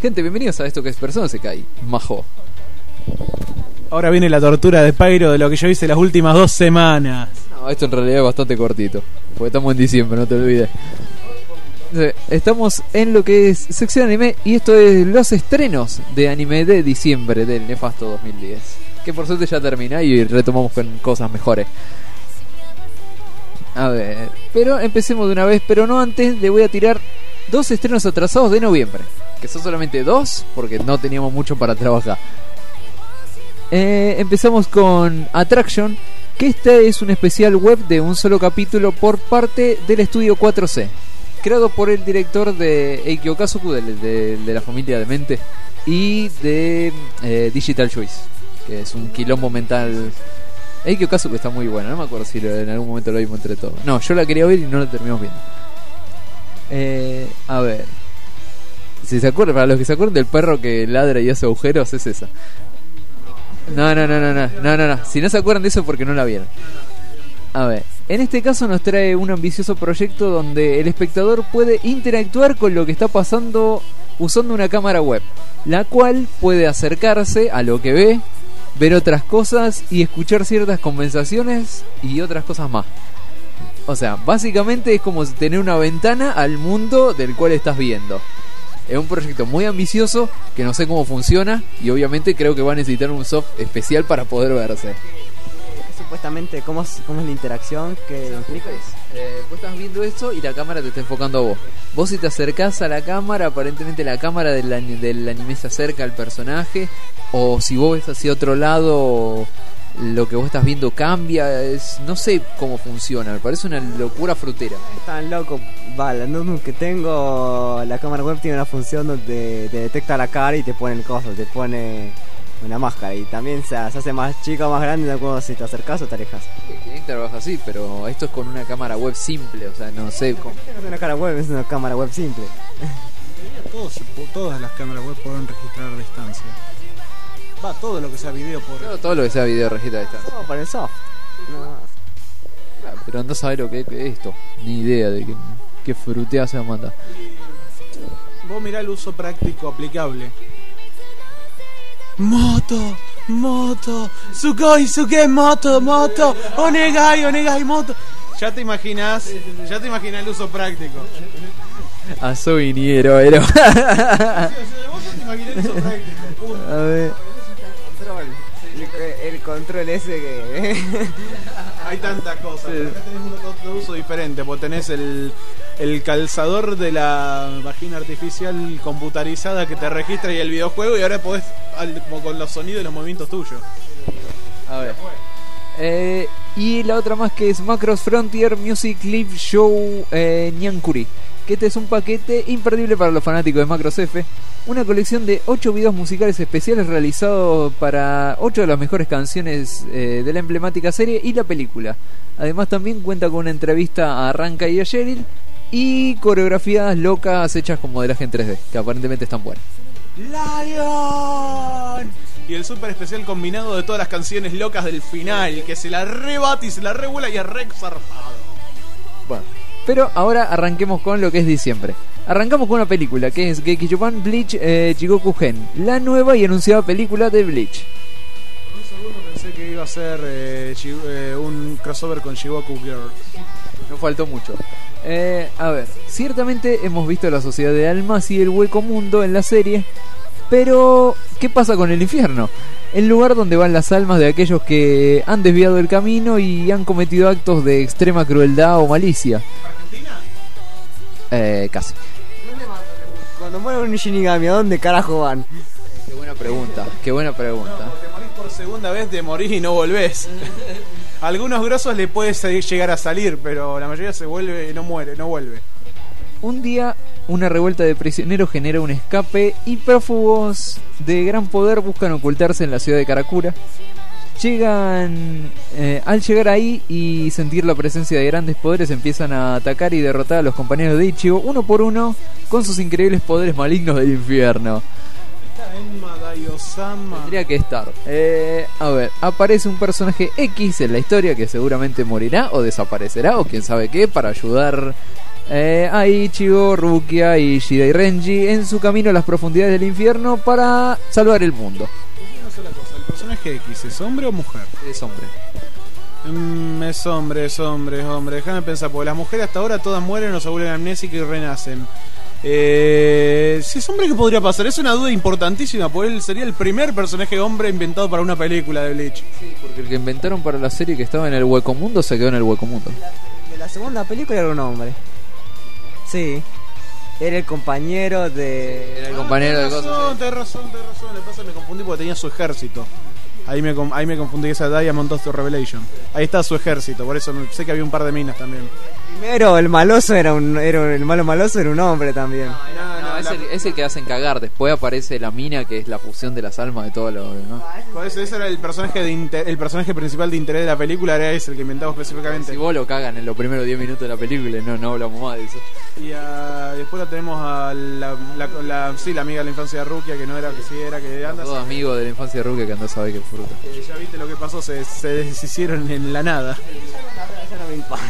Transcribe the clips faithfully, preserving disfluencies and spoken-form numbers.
Gente, bienvenidos a esto que es Persona Isekai, Majo. Ahora viene la tortura de Pyro de lo que yo hice las últimas dos semanas. No, esto en realidad es bastante cortito, porque estamos en diciembre, no te olvides. Estamos en lo que es sección anime y esto es los estrenos de anime de diciembre del nefasto dos mil diez, que por suerte ya termina y retomamos con cosas mejores. A ver, pero empecemos de una vez, pero no antes le voy a tirar dos estrenos atrasados de noviembre, que son solamente dos porque no teníamos mucho para trabajar. Eh, empezamos con Attraction, que este es un especial web de un solo capítulo por parte del estudio cuatro C, creado por el director de Eikyo Kazoku, de, de, de la familia Demente, y de eh, Digital Choice, que es un quilombo mental. Eikyo Kazoku está muy bueno, no me acuerdo si lo, en algún momento lo vimos entre todos. No, yo la quería ver y no la terminamos viendo. Eh, a ver, si se acuerdan, para los que se acuerdan del perro que ladra y hace agujeros, es esa. No, no, no, no, no, no, no, no. Si no se acuerdan de eso es porque no la vieron. A ver, en este caso nos trae un ambicioso proyecto donde el espectador puede interactuar con lo que está pasando usando una cámara web, la cual puede acercarse a lo que ve, ver otras cosas y escuchar ciertas conversaciones y otras cosas más. O sea, básicamente es como tener una ventana al mundo del cual estás viendo. Es un proyecto muy ambicioso que no sé cómo funciona y obviamente creo que va a necesitar un soft especial para poder verse. Supuestamente, ¿cómo es, cómo es la interacción que implica? Eh, vos estás viendo esto y la cámara te está enfocando a vos. Vos si te acercás a la cámara, aparentemente la cámara del, del anime se acerca al personaje. O si vos ves hacia otro lado, lo que vos estás viendo cambia. Es, no sé cómo funciona, me parece una locura frutera. Es tan loco. Vale, la notebook que tengo, la cámara web tiene una función donde te detecta la cara y te pone el coso, te pone una máscara. Y también se, se hace más chica o más grande de acuerdo si te acercas o te alejas. Kinect trabaja así, pero esto es con una cámara web simple, o sea, no sé cómo. No es una cámara web, es una cámara web simple. Todos, todas las cámaras web pueden registrar distancia. Va, todo lo que sea video por... Todo, todo lo que sea video registra distancia. No, para el soft. No. Claro, pero no sabes lo que es esto. Ni idea de qué, qué frutea se manda. Vos mirá el uso práctico aplicable. Moto, moto, sugoi, sugoi, moto, moto, onegai, onegai, moto. Ya te imaginas, ya te imaginas el uso práctico. A su viniero, pero. Sí, o sea, vos ya te imaginas el uso práctico. A ver. El, el control ese que... Hay tantas cosas, sí. Acá tenés un otro uso diferente, porque tenés el, el calzador de la vagina artificial computarizada que te registra y el videojuego, y ahora podés, al, como con los sonidos y los movimientos tuyos. A ver. Eh, y la otra más que es Macross Frontier Music Live Show eh, Nyankuri, que este es un paquete imperdible para los fanáticos de Macross F. Una colección de ocho videos musicales especiales realizados para ocho de las mejores canciones eh, de la emblemática serie y la película. Además también cuenta con una entrevista a Ranka y a Cheryl y coreografías locas hechas como de la en tres D, que aparentemente están buenas. ¡Lion! Y el super especial combinado de todas las canciones locas del final, que se la rebate y se la revuela y es re zarpado. Bueno, pero ahora arranquemos con lo que es diciembre. Arrancamos con una película que es Gekijoban Bleach eh, Jigoku Gen, la nueva y anunciada película de Bleach. Por un segundo pensé que iba a ser eh, eh, un crossover con Jigoku Girl. No faltó mucho. Eh, a ver, ciertamente hemos visto la sociedad de almas y el hueco mundo en la serie, pero ¿qué pasa con el infierno? El lugar donde van las almas de aquellos que han desviado el camino y han cometido actos de extrema crueldad o malicia. ¿Argentina? Eh, casi. Cuando muere un Shinigami, ¿a dónde carajo van? Qué buena pregunta, qué buena pregunta. No, te morís por segunda vez, te morís y no volvés. A algunos grosos le puede llegar a salir, pero la mayoría se vuelve y no muere, no vuelve. Un día, una revuelta de prisioneros genera un escape y prófugos de gran poder buscan ocultarse en la ciudad de Karakura. Llegan, eh, al llegar ahí y sentir la presencia de grandes poderes, empiezan a atacar y derrotar a los compañeros de Ichigo uno por uno con sus increíbles poderes malignos del infierno. Tendría que estar. Eh, a ver, aparece un personaje X en la historia que seguramente morirá o desaparecerá o quién sabe qué para ayudar Eh, a Ichigo, Rukia y Shida y Renji en su camino a las profundidades del infierno para salvar el mundo. Una sola cosa, ¿el personaje X es hombre o mujer? Es hombre. Mm, es hombre, es hombre, es hombre. Déjame pensar, porque las mujeres hasta ahora todas mueren o se vuelven amnésicas y renacen. Eh, si es hombre, ¿qué podría pasar? Es una duda importantísima, porque él sería el primer personaje hombre inventado para una película de Bleach. Sí, porque el que inventaron para la serie que estaba en el Hueco Mundo se quedó en el Hueco Mundo. De la segunda película era un hombre. Sí. Era el compañero de... Era el compañero de Tenés cosas. razón, tenés razón, tenés razón. Le pasa, me confundí porque tenía su ejército. Ahí me, con- ahí me confundí, esa Diamond Dust Revelation. Ahí está su ejército, por eso me- sé que había un par de minas también. Primero, el maloso era un... Era, el malo maloso era un hombre también. No, No, no, es la- el, es el que hacen cagar. Después aparece la mina, que es la fusión de las almas de todo lo, ¿no? Por eso ese era el personaje de inter- el personaje principal de interés de la película, era ese el que inventaba específicamente. Si vos lo cagan en los primeros diez minutos de la película, no, no hablamos más de eso. Y ah, después la tenemos a la, la, la- sí, la amiga de la infancia de Rukia, que no era, que sí era, que anda. Todo amigo de la infancia de Rukia que andó a saber qué fruta. Eh, ya viste lo que pasó, se, se deshicieron en la nada. Eso no me importa.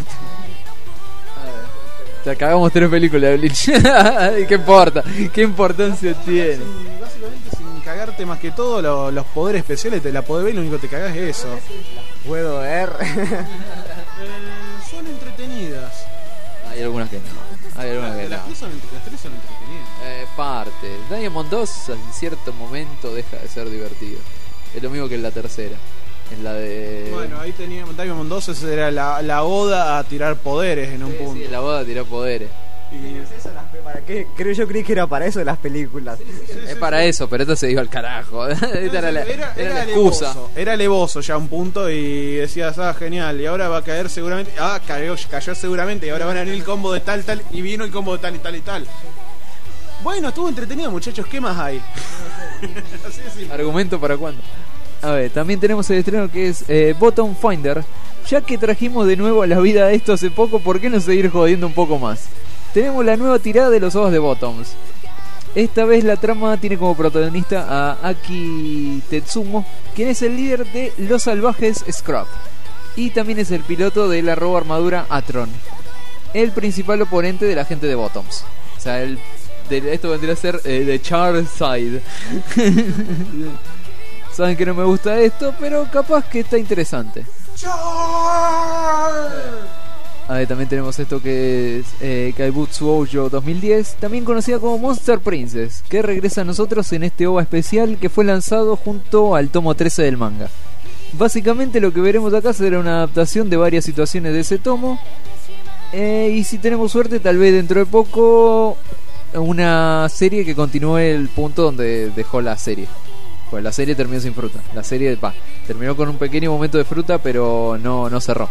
Te cagamos tres películas de Bleach. ¿Qué importa? ¿Qué importancia tiene? Sin- básicamente sin cagarte más que todo lo- los poderes especiales, te la podés ver y lo único que te cagás es eso. Puedo ver. Eh, son entretenidas. Hay algunas que no. Hay algunas que las, no. tres son, entre- las tres son entretenidas. Eh, parte. Diamond dos en cierto momento deja de ser divertido. Es lo mismo que en la tercera. En la de... Bueno, ahí teníamos Diamond dos, esa era la, la oda a tirar poderes en un Sí, punto. sí, en la boda tiró poderes. Y- ¿Para qué? Creo, yo creí que era para eso las películas. Es para eso, pero esto se dio al carajo. Esta era la, era, era era la excusa. alevoso, era alevoso ya a un punto y decías, ah, genial, y ahora va a caer seguramente, ah, cayó, cayó seguramente, y ahora van a venir el combo de tal, tal, y vino el combo de tal y tal y tal. Bueno, estuvo entretenido, muchachos, ¿qué más hay? Así de simple. ¿Argumento para cuándo? A ver, también tenemos el estreno que es eh, Bottom Finder. Ya que trajimos de nuevo a la vida esto hace poco, ¿por qué no seguir jodiendo un poco más? Tenemos la nueva tirada de los ojos de Bottoms. Esta vez la trama tiene como protagonista a Aki Tetsumo, quien es el líder de los salvajes Scrub. Y también es el piloto de la robo armadura Atron, el principal oponente de la gente de Bottoms. O sea, el, de, esto vendría a ser eh, de Charles Side. Saben que no me gusta esto, pero capaz que está interesante. A ver, también tenemos esto que es eh, Kaibutsu Oujo dos mil diez, también conocida como Monster Princess, que regresa a nosotros en este O V A especial que fue lanzado junto al tomo trece del manga. Básicamente lo que veremos acá será una adaptación de varias situaciones de ese tomo, eh, y si tenemos suerte tal vez dentro de poco una serie que continúe el punto donde dejó la serie. Pues la serie terminó sin fruta. La serie va, terminó con un pequeño momento de fruta, pero no, no cerró.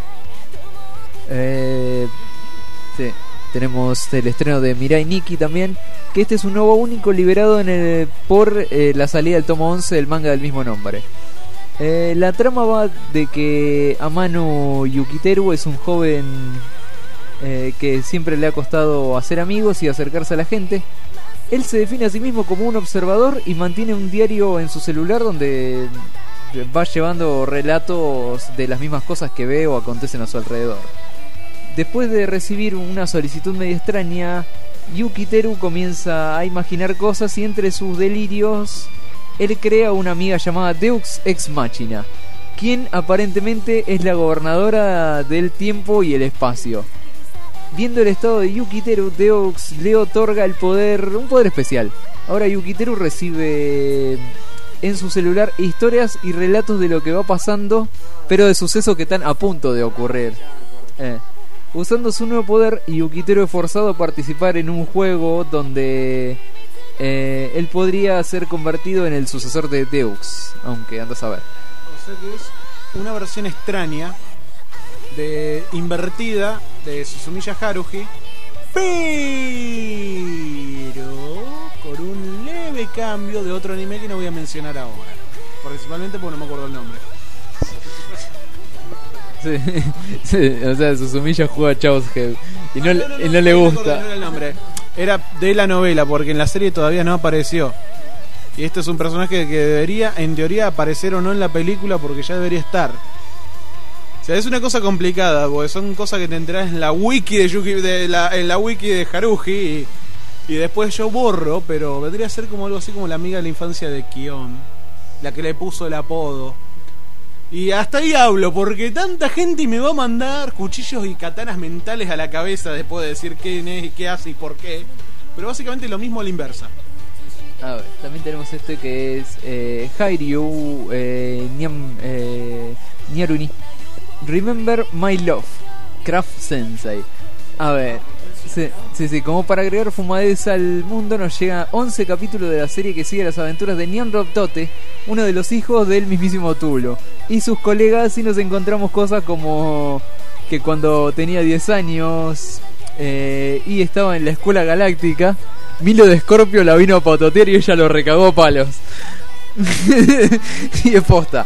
Eh, sí. Tenemos el estreno de Mirai Nikki también, que este es un nuevo único liberado en el, por eh, la salida del tomo once del manga del mismo nombre. Eh, la trama va de que Amano Yukiteru es un joven eh, que siempre le ha costado hacer amigos y acercarse a la gente. Él se define a sí mismo como un observador y mantiene un diario en su celular donde va llevando relatos de las mismas cosas que ve o acontecen a su alrededor. Después de recibir una solicitud medio extraña, Yukiteru comienza a imaginar cosas y entre sus delirios él crea una amiga llamada Deux Ex Machina, quien aparentemente es la gobernadora del tiempo y el espacio. Viendo el estado de Yukiteru, Deux le otorga el poder, un poder especial. Ahora Yukiteru recibe en su celular historias y relatos de lo que va pasando, pero de sucesos que están a punto de ocurrir. Eh. Usando su nuevo poder, Yukiteru es forzado a participar en un juego donde eh, él podría ser convertido en el sucesor de Deux, aunque anda a saber. O sea que es una versión extraña de invertida de Suzumiya Haruhi, pero con un leve cambio de otro anime que no voy a mencionar ahora, principalmente porque no me acuerdo el nombre. Sí, sí, o sea, Suzumiya juega Chaos Head y no, Ah, no, no, y no no, le no me gusta. acuerdo, no era el nombre. Era de la novela, porque en la serie todavía no apareció. Y este es un personaje que debería, en teoría, aparecer o no en la película, porque ya debería estar. O sea, es una cosa complicada, porque son cosas que te enterás en la wiki de Yuki, de la, en la wiki de Haruhi y, y después yo borro, pero vendría a ser como algo así como la amiga de la infancia de Kion, la que le puso el apodo. Y hasta ahí hablo, porque tanta gente me va a mandar cuchillos y katanas mentales a la cabeza después de decir quién es y qué hace y por qué. Pero básicamente lo mismo a la inversa. A ver, también tenemos este que es eh, Hairyu eh, Nyam, eh, Nyaruni. Remember My Love, Craft Sensei. A ver, sí, sí, sí, como para agregar fumadez al mundo, nos llega once capítulos de la serie que sigue las aventuras de Nyan Robtote, uno de los hijos del mismísimo Tulo, y sus colegas, y nos encontramos cosas como que cuando tenía diez años eh, y estaba en la escuela galáctica, Milo de Scorpio la vino a patotear y ella lo recagó a palos. Y es posta.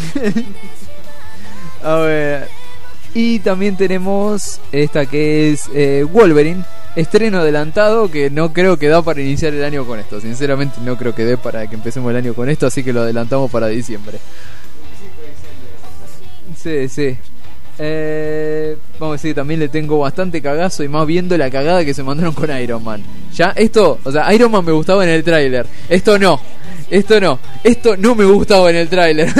A ver. Y también tenemos esta que es eh, Wolverine, estreno adelantado, que no creo que da para iniciar el año con esto. Sinceramente no creo que dé para que empecemos el año con esto, así que lo adelantamos para diciembre. Sí, sí. Eh, vamos a decir, también le tengo bastante cagazo, y más viendo la cagada que se mandaron con Iron Man. Ya, esto, o sea, Iron Man me gustaba en el tráiler. Esto no, esto no, esto no me gustaba en el tráiler.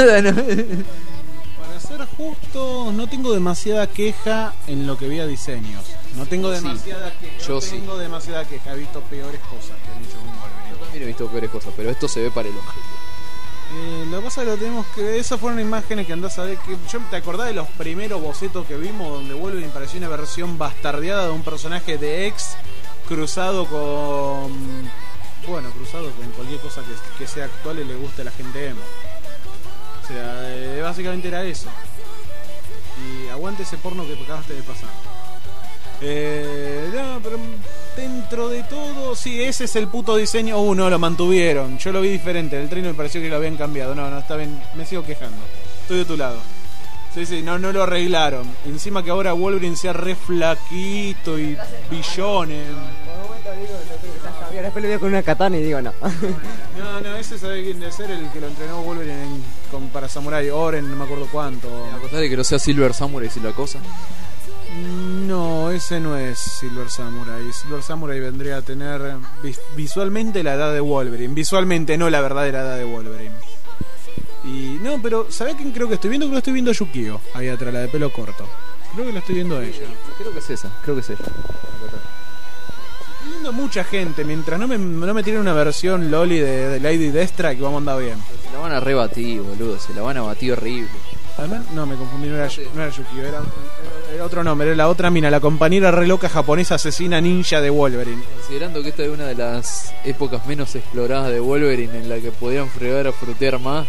Para ser justo, no tengo demasiada queja en lo que vi a diseños. No tengo demasiada sí, queja. Yo no sí. tengo demasiada queja. He visto peores cosas que han hecho con Wolverine. Yo también he visto peores cosas, pero esto se ve para el objetivo. Eh, lo que pasa es que lo tenemos que... Esas fueron imágenes que andás a ver que... Yo te acordás de los primeros bocetos que vimos donde Wolverine parecía una versión bastardeada de un personaje de X cruzado con... Bueno, cruzado con cualquier cosa que, que sea actual y le guste a la gente emo. O sea, eh, básicamente era eso. Y aguante ese porno que acabaste de pasar. Eh, no, pero dentro de todo, sí, ese es el puto diseño. Uh, no, lo mantuvieron. Yo lo vi diferente. En el trailer me pareció que lo habían cambiado. No, no, está bien. Me sigo quejando. Estoy de tu lado. Sí, sí, no, no lo arreglaron. Encima que ahora Wolverine sea re flaquito y billones. Después lo veo con una katana y digo no. No, no, ese sabe quién debe ser, el que lo entrenó Wolverine en, con, para Samurai Oren, no me acuerdo cuánto. ¿Me acordás de que no sea Silver Samurai y la cosa? No, ese no es Silver Samurai. Silver Samurai vendría a tener vis- visualmente la edad de Wolverine. Visualmente no la verdadera edad de Wolverine. Y no, pero ¿sabés quién creo que estoy viendo? Creo que estoy viendo a Yukio, ahí atrás, la de pelo corto. Creo que la estoy viendo a ella. Creo que es esa, creo que es ella. Estoy viendo mucha gente, mientras no me, no me tiren una versión loli de, de Lady Deathstrike, vamos a andar bien. Se la van a rebatir, boludo, se la van a batir horrible. Además, no, me confundí, no era, no era Yukio, era, era otro nombre, era la otra mina, la compañera re loca japonesa asesina ninja de Wolverine. Considerando que esta es una de las épocas menos exploradas de Wolverine, en la que podían fregar a frutear más,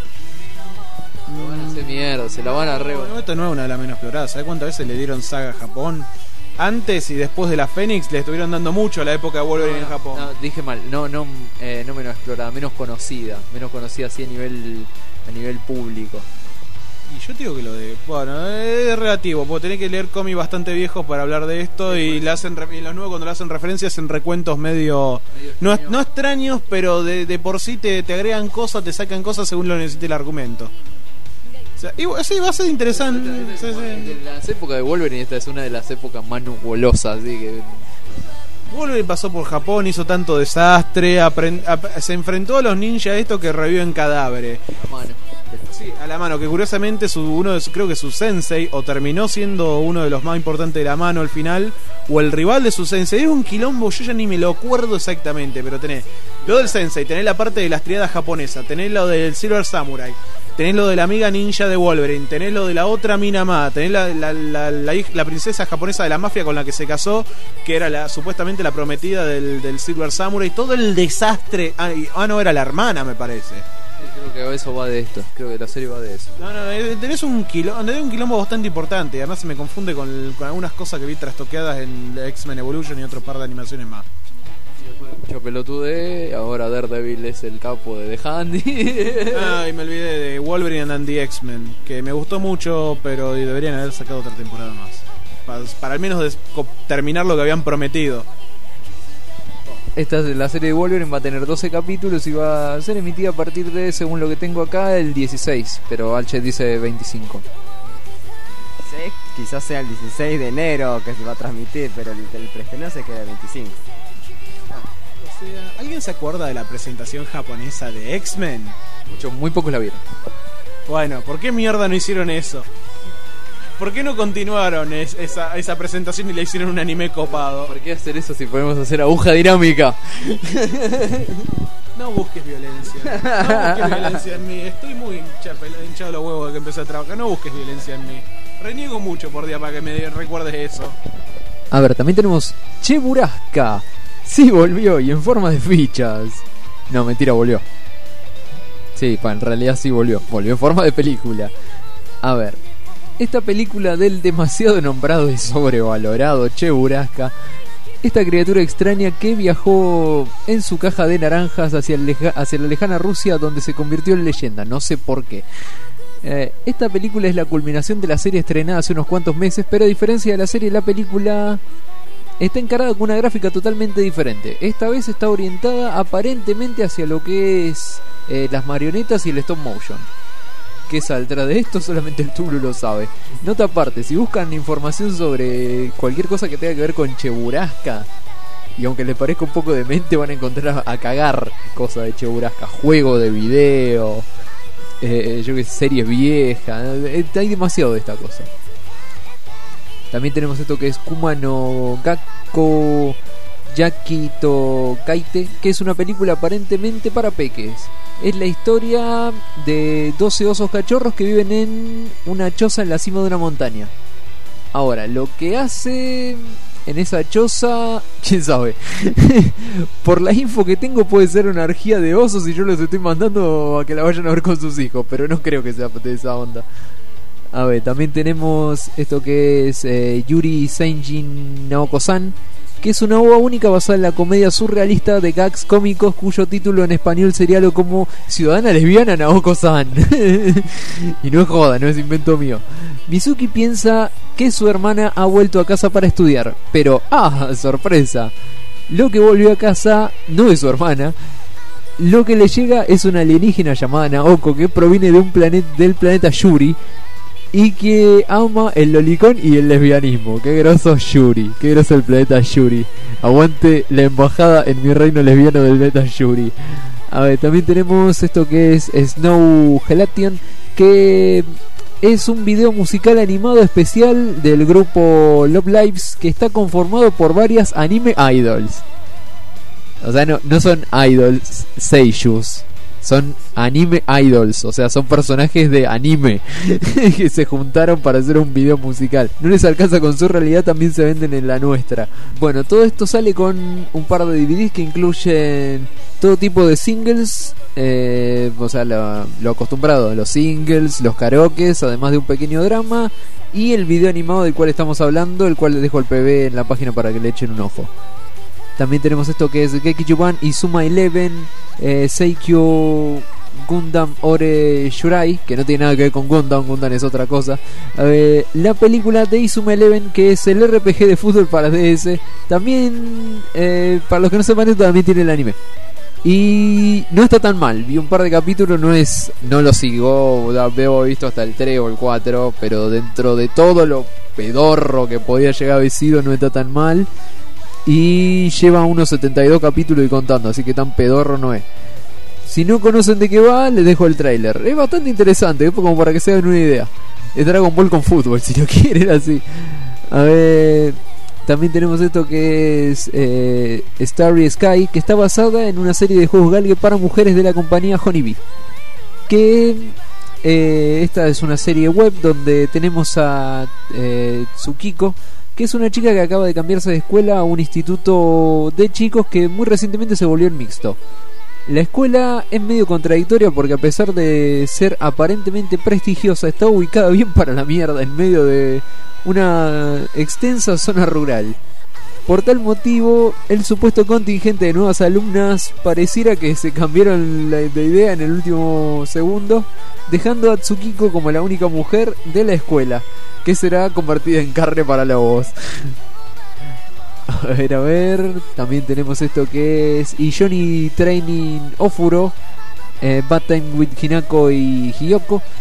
lo van a hacer mierda, se la van a rebatir. No, esta no es una de las menos exploradas. ¿Sabes cuántas veces le dieron saga a Japón? Antes y después de la Fénix le estuvieron dando mucho a la época de Wolverine no, no, en Japón. No, dije mal, no, no, eh, no menos explorada, menos conocida, menos conocida así a nivel, a nivel público. Y yo te digo que lo de... Bueno, es relativo, porque tenés que leer cómics bastante viejos para hablar de esto, sí, y, le hacen, y los nuevos cuando le hacen referencias en recuentos medio... medio no, no extraños, pero de, de por sí te, te agregan cosas, te sacan cosas según lo necesite el argumento. O sea, y, sí, va a ser interesante. Sí, sí. De las épocas de Wolverine, esta es una de las épocas más nubulosas, así que... Wolverine pasó por Japón, hizo tanto desastre, aprend, ap, se enfrentó a los ninjas estos que reviven cadáveres. A mano. Sí, a la mano, que curiosamente su, uno de su, creo que su sensei, o terminó siendo uno de los más importantes de la mano al final, o el rival de su sensei. Es un quilombo, yo ya ni me lo acuerdo exactamente, pero tenés lo del sensei, tenés la parte de las triadas japonesas, tenés lo del Silver Samurai, tenés lo de la amiga ninja de Wolverine, tenés lo de la otra mina más, tenés la, la, la, la, la, la princesa japonesa de la mafia con la que se casó, que era la, supuestamente la prometida del, del Silver Samurai, todo el desastre. Ah, y, ah, no, era la hermana, me parece. Creo que eso va de esto, creo que la serie va de eso. No, no, tenés un quilombo, tenés un quilombo bastante importante, y además se me confunde con, con algunas cosas que vi trastoqueadas en X-Men Evolution y otro par de animaciones más. Mucho pelotude, ahora Daredevil es el capo de The Handy. Ay, me olvidé de Wolverine and the X-Men, que me gustó mucho, pero deberían haber sacado otra temporada más. Para, para al menos des, terminar lo que habían prometido. Esta es la serie de Wolverine, va a tener doce capítulos y va a ser emitida a partir de, según lo que tengo acá, el dieciséis, pero Alche dice veinticinco. Sí, quizás sea el dieciséis de enero que se va a transmitir, pero el, el preestreno se queda el veinticinco. O sea, ¿alguien se acuerda de la presentación japonesa de X-Men? Muchos, muy pocos la vieron. Bueno, ¿por qué mierda no hicieron eso? ¿Por qué no continuaron es, esa, esa presentación y le hicieron un anime copado? ¿Por qué hacer eso si podemos hacer aguja dinámica? No busques violencia. No busques violencia en mí. Estoy muy hinchado, hinchado los huevos de que empecé a trabajar. No busques violencia en mí. Reniego mucho por día para que me recuerdes eso. A ver, también tenemos Cheburasca. Sí, volvió y en forma de fichas. No, mentira, volvió. Sí, pa, en realidad sí volvió. Volvió en forma de película. A ver, esta película del demasiado nombrado y sobrevalorado Cheburasca, esta criatura extraña que viajó en su caja de naranjas hacia, el leja, hacia la lejana Rusia, donde se convirtió en leyenda, no sé por qué. Eh, esta película es la culminación de la serie estrenada hace unos cuantos meses, pero a diferencia de la serie, la película está encarada con una gráfica totalmente diferente. Esta vez está orientada aparentemente hacia lo que es eh, las marionetas y el stop motion. ¿Qué saldrá de esto? Solamente el Tulu lo sabe. Nota aparte, si buscan información sobre cualquier cosa que tenga que ver con Cheburasca, y aunque les parezca un poco demente, van a encontrar a, a cagar cosas de Cheburasca, juego de video, eh, yo que sé, series viejas, eh, hay demasiado de esta cosa. También tenemos esto que es Kumano Gakko Yakito Kaite, que es una película aparentemente para peques. Es la historia de doce osos cachorros que viven en una choza en la cima de una montaña. Ahora, lo que hace en esa choza, quién sabe. Por la info que tengo puede ser una orgía de osos y yo los estoy mandando a que la vayan a ver con sus hijos, pero no creo que sea de esa onda. A ver, también tenemos esto que es eh, Yuri Seijin Naoko-san, que es una obra única basada en la comedia surrealista de gags cómicos cuyo título en español sería algo como Ciudadana lesbiana Naoko-san. Y no es joda, no es invento mío. Mizuki piensa que su hermana ha vuelto a casa para estudiar, pero ¡ah! Sorpresa. Lo que volvió a casa no es su hermana. Lo que le llega es una alienígena llamada Naoko que proviene de un planeta del planeta Yuri y que ama el lolicón y el lesbianismo. Qué groso Yuri, qué groso el planeta Yuri. Aguante la embajada en mi reino lesbiano del planeta Yuri. A ver, también tenemos esto que es Snow Gelation, que es un video musical animado especial del grupo Love Lives, que está conformado por varias anime idols. O sea, no, no son idols seiyus, son anime idols, o sea, son personajes de anime que se juntaron para hacer un video musical. No les alcanza con su realidad, también se venden en la nuestra. Bueno, todo esto sale con un par de D V Ds que incluyen todo tipo de singles, eh, o sea, lo, lo acostumbrado, los singles, los karaokes, además de un pequeño drama y el video animado del cual estamos hablando, el cual les dejo el P V en la página para que le echen un ojo. También tenemos esto que es Gekijuban y Suma Eleven, eh, Seikyo Gundam Ore Shurai, que no tiene nada que ver con Gundam, Gundam es otra cosa. Eh, la película de Izuma Eleven, que es el R P G de fútbol para D S. También, eh, para los que no sepan esto, también tiene el anime. Y no está tan mal, vi un par de capítulos, no es no lo sigo, veo visto hasta el tres o el cuatro, pero dentro de todo lo pedorro que podía llegar a haber sido, no está tan mal. Y lleva unos setenta y dos capítulos y contando, así que tan pedorro no es. Si no conocen de qué va, les dejo el tráiler. Es bastante interesante, como para que se hagan una idea. Es Dragon Ball con fútbol, si lo quieren así. A ver, también tenemos esto que es eh, Starry Sky, que está basada en una serie de juegos galgue para mujeres de la compañía Honeybee. Que eh, esta es una serie web donde tenemos a eh, Tsukiko, que es una chica que acaba de cambiarse de escuela a un instituto de chicos que muy recientemente se volvió en mixto. La escuela es medio contradictoria porque a pesar de ser aparentemente prestigiosa, está ubicada bien para la mierda en medio de una extensa zona rural. Por tal motivo, el supuesto contingente de nuevas alumnas pareciera que se cambiaron la, de idea en el último segundo, dejando a Tsukiko como la única mujer de la escuela, que será convertida en carne para lobos. A ver, a ver, también tenemos esto que es Johnny Training Ofuro, eh, Bad Time with Hinako y Hiyoko,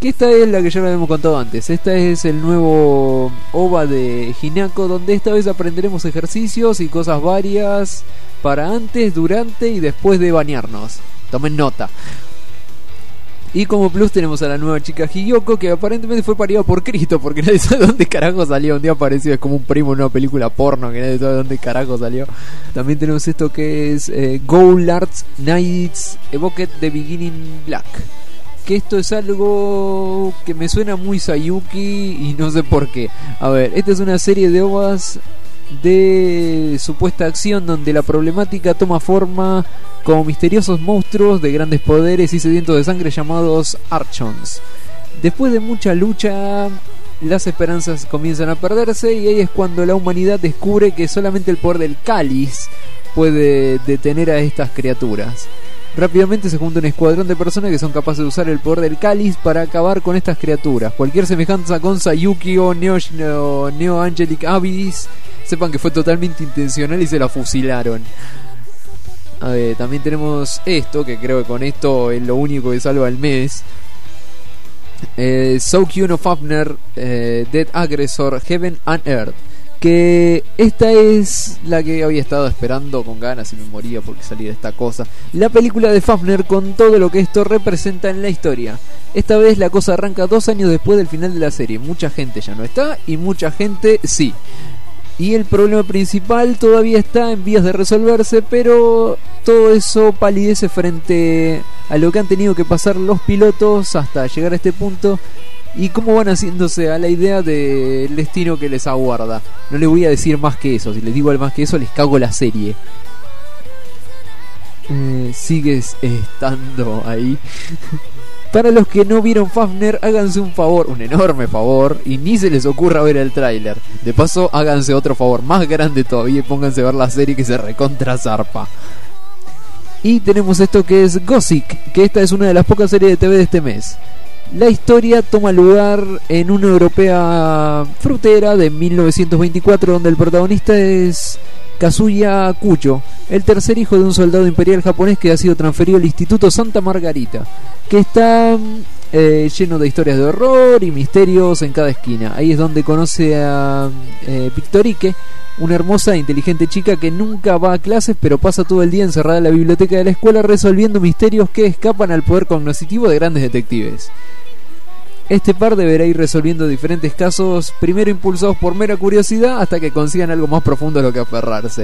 Que esta es la que ya lo habíamos contado antes. Esta es el nuevo O V A de Hinako, donde esta vez aprenderemos ejercicios y cosas varias para antes, durante y después de bañarnos. Tomen nota. Y como plus tenemos a la nueva chica Hiyoko, que aparentemente fue parido por Cristo, porque nadie sabe dónde carajo salió. Un día apareció, es como un primo en una película porno, que nadie sabe dónde carajo salió. También tenemos esto que es eh, Goal Arts Nights Evoked the Beginning Black. Que esto es algo que me suena muy Sayuki y no sé por qué. A ver, esta es una serie de O V As de supuesta acción donde la problemática toma forma como misteriosos monstruos de grandes poderes y sedientos de sangre llamados Archons. Después de mucha lucha, las esperanzas comienzan a perderse y ahí es cuando la humanidad descubre que solamente el poder del cáliz puede detener a estas criaturas. Rápidamente se junta un escuadrón de personas que son capaces de usar el poder del cáliz para acabar con estas criaturas. Cualquier semejanza con Sayuki o Neo, o Neo Angelic Abyss, sepan que fue totalmente intencional y se la fusilaron. A ver, también tenemos esto, que creo que con esto es lo único que salva el mes. eh, Soukyuno Fafner, eh, Dead Aggressor, Heaven and Earth. Que esta es la que había estado esperando con ganas y me moría porque salía esta cosa. La película de Fafner con todo lo que esto representa en la historia. Esta vez la cosa arranca dos años después del final de la serie. Mucha gente ya no está y mucha gente sí. Y el problema principal todavía está en vías de resolverse, pero todo eso palidece frente a lo que han tenido que pasar los pilotos hasta llegar a este punto. Y cómo van haciéndose a la idea del destino que les aguarda. No les voy a decir más que eso. Si les digo más que eso, les cago la serie. Eh, sigues estando ahí. Para los que no vieron Fafner, háganse un favor, un enorme favor, y ni se les ocurra ver el tráiler. De paso, háganse otro favor más grande todavía y pónganse a ver la serie que se recontra zarpa. Y tenemos esto que es Gothic, que esta es una de las pocas series de T V de este mes. La historia toma lugar en una europea frutera de mil novecientos veinticuatro, donde el protagonista es Kazuya Kucho, el tercer hijo de un soldado imperial japonés que ha sido transferido al Instituto Santa Margarita, que está eh, lleno de historias de horror y misterios en cada esquina. Ahí es donde conoce a eh, Victorique, una hermosa e inteligente chica que nunca va a clases, pero pasa todo el día encerrada en la biblioteca de la escuela resolviendo misterios que escapan al poder cognoscitivo de grandes detectives. Este par deberá ir resolviendo diferentes casos, primero impulsados por mera curiosidad, hasta que consigan algo más profundo a lo que aferrarse.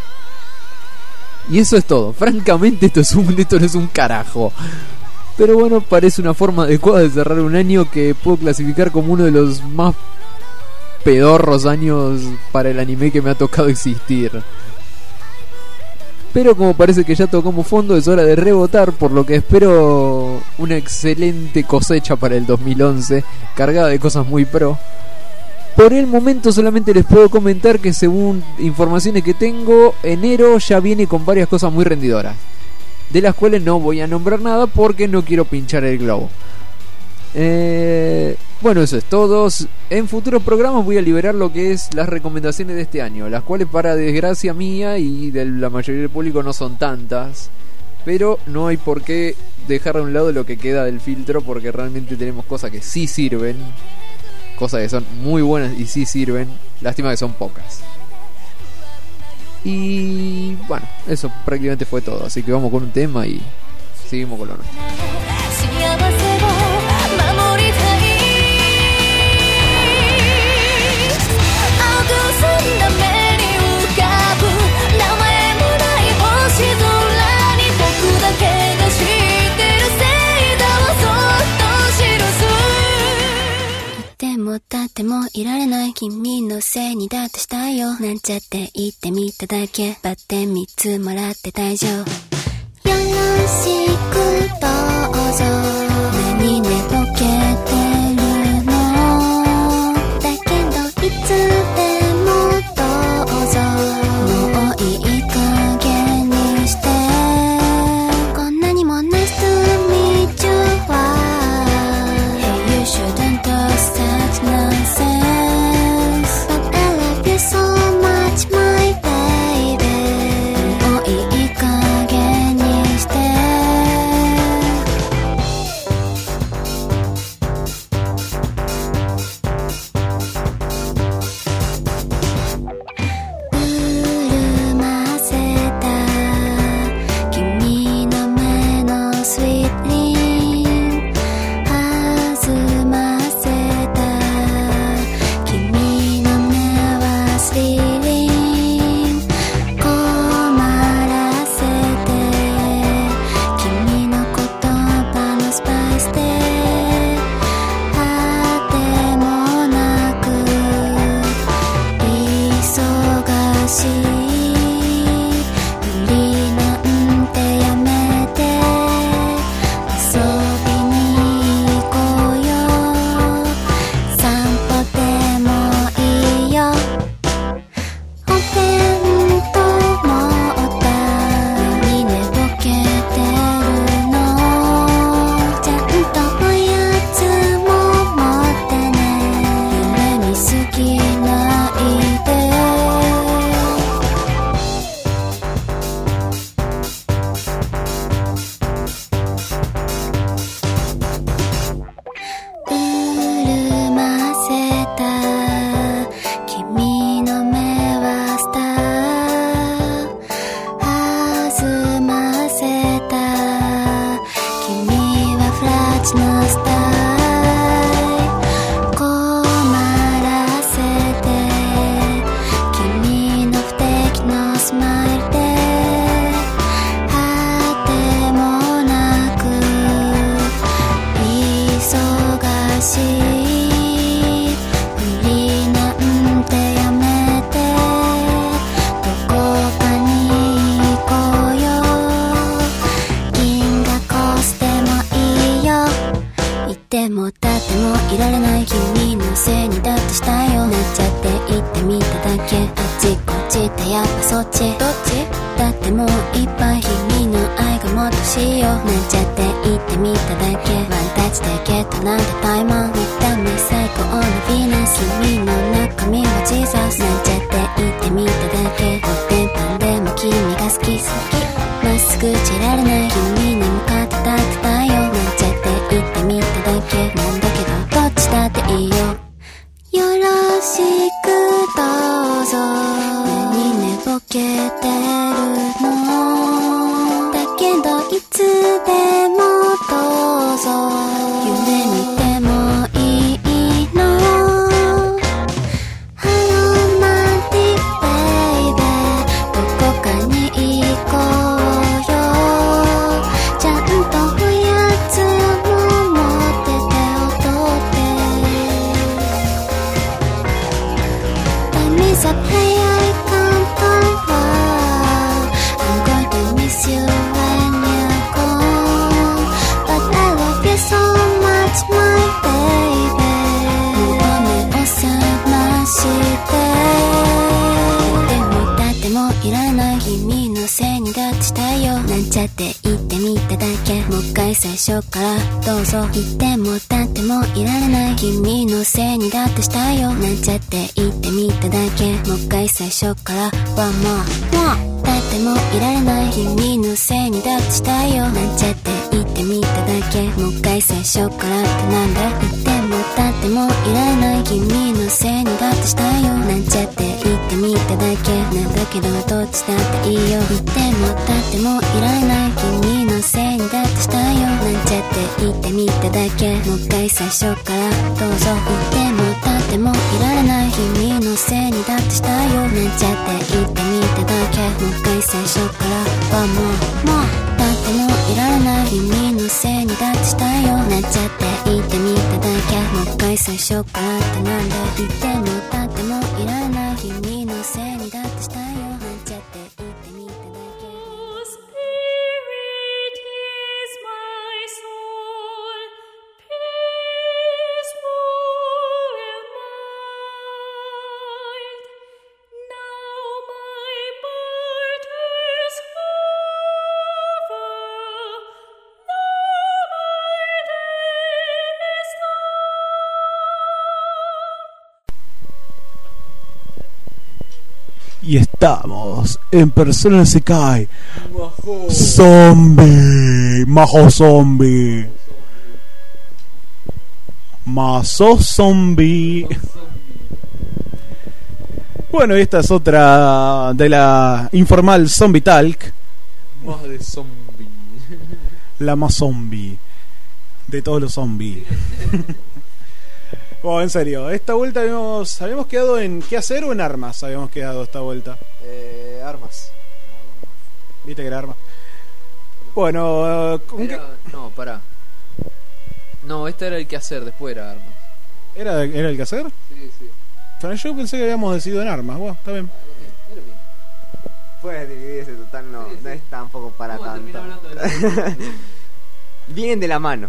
Y eso es todo. Francamente, esto, es un, esto no es un carajo. Pero bueno, parece una forma adecuada de cerrar un año que puedo clasificar como uno de los más pedorros años para el anime que me ha tocado existir. Pero como parece que ya tocamos fondo, es hora de rebotar, por lo que espero una excelente cosecha para el dos mil once, cargada de cosas muy pro. Por el momento solamente les puedo comentar que según informaciones que tengo, enero ya viene con varias cosas muy rendidoras, de las cuales no voy a nombrar nada porque no quiero pinchar el globo. Eh, bueno, eso es todo. En futuros programas voy a liberar lo que es las recomendaciones de este año, las cuales para desgracia mía y de la mayoría del público no son tantas, pero no hay por qué dejar a un lado lo que queda del filtro, porque realmente tenemos cosas que sí sirven, cosas que son muy buenas y sí sirven. Lástima que son pocas. Y bueno, eso prácticamente fue todo, así que vamos con un tema y seguimos con lo nuestro. Y estamos en Persona se cae. Zombie. Majo zombie. Mazo zombie. Bueno, esta es otra de la informal Zombie Talk. Más de zombie. La más zombie. de todos los zombies. Bueno, en serio, esta vuelta habíamos, habíamos quedado en qué hacer o en armas. Habíamos quedado esta vuelta. Eh, armas. Viste que era armas. Bueno, uh, ¿con Era- qué- No, pará. No, este era el que hacer, después era armas. ¿Era, ¿Era el que hacer? Sí, sí. Pero yo pensé que habíamos decidido en armas. Bueno, está bien. Puedes dividirse, total, no, Sí, sí. no es tampoco para Vamos a tanto. terminar hablando de la- Vienen de la mano.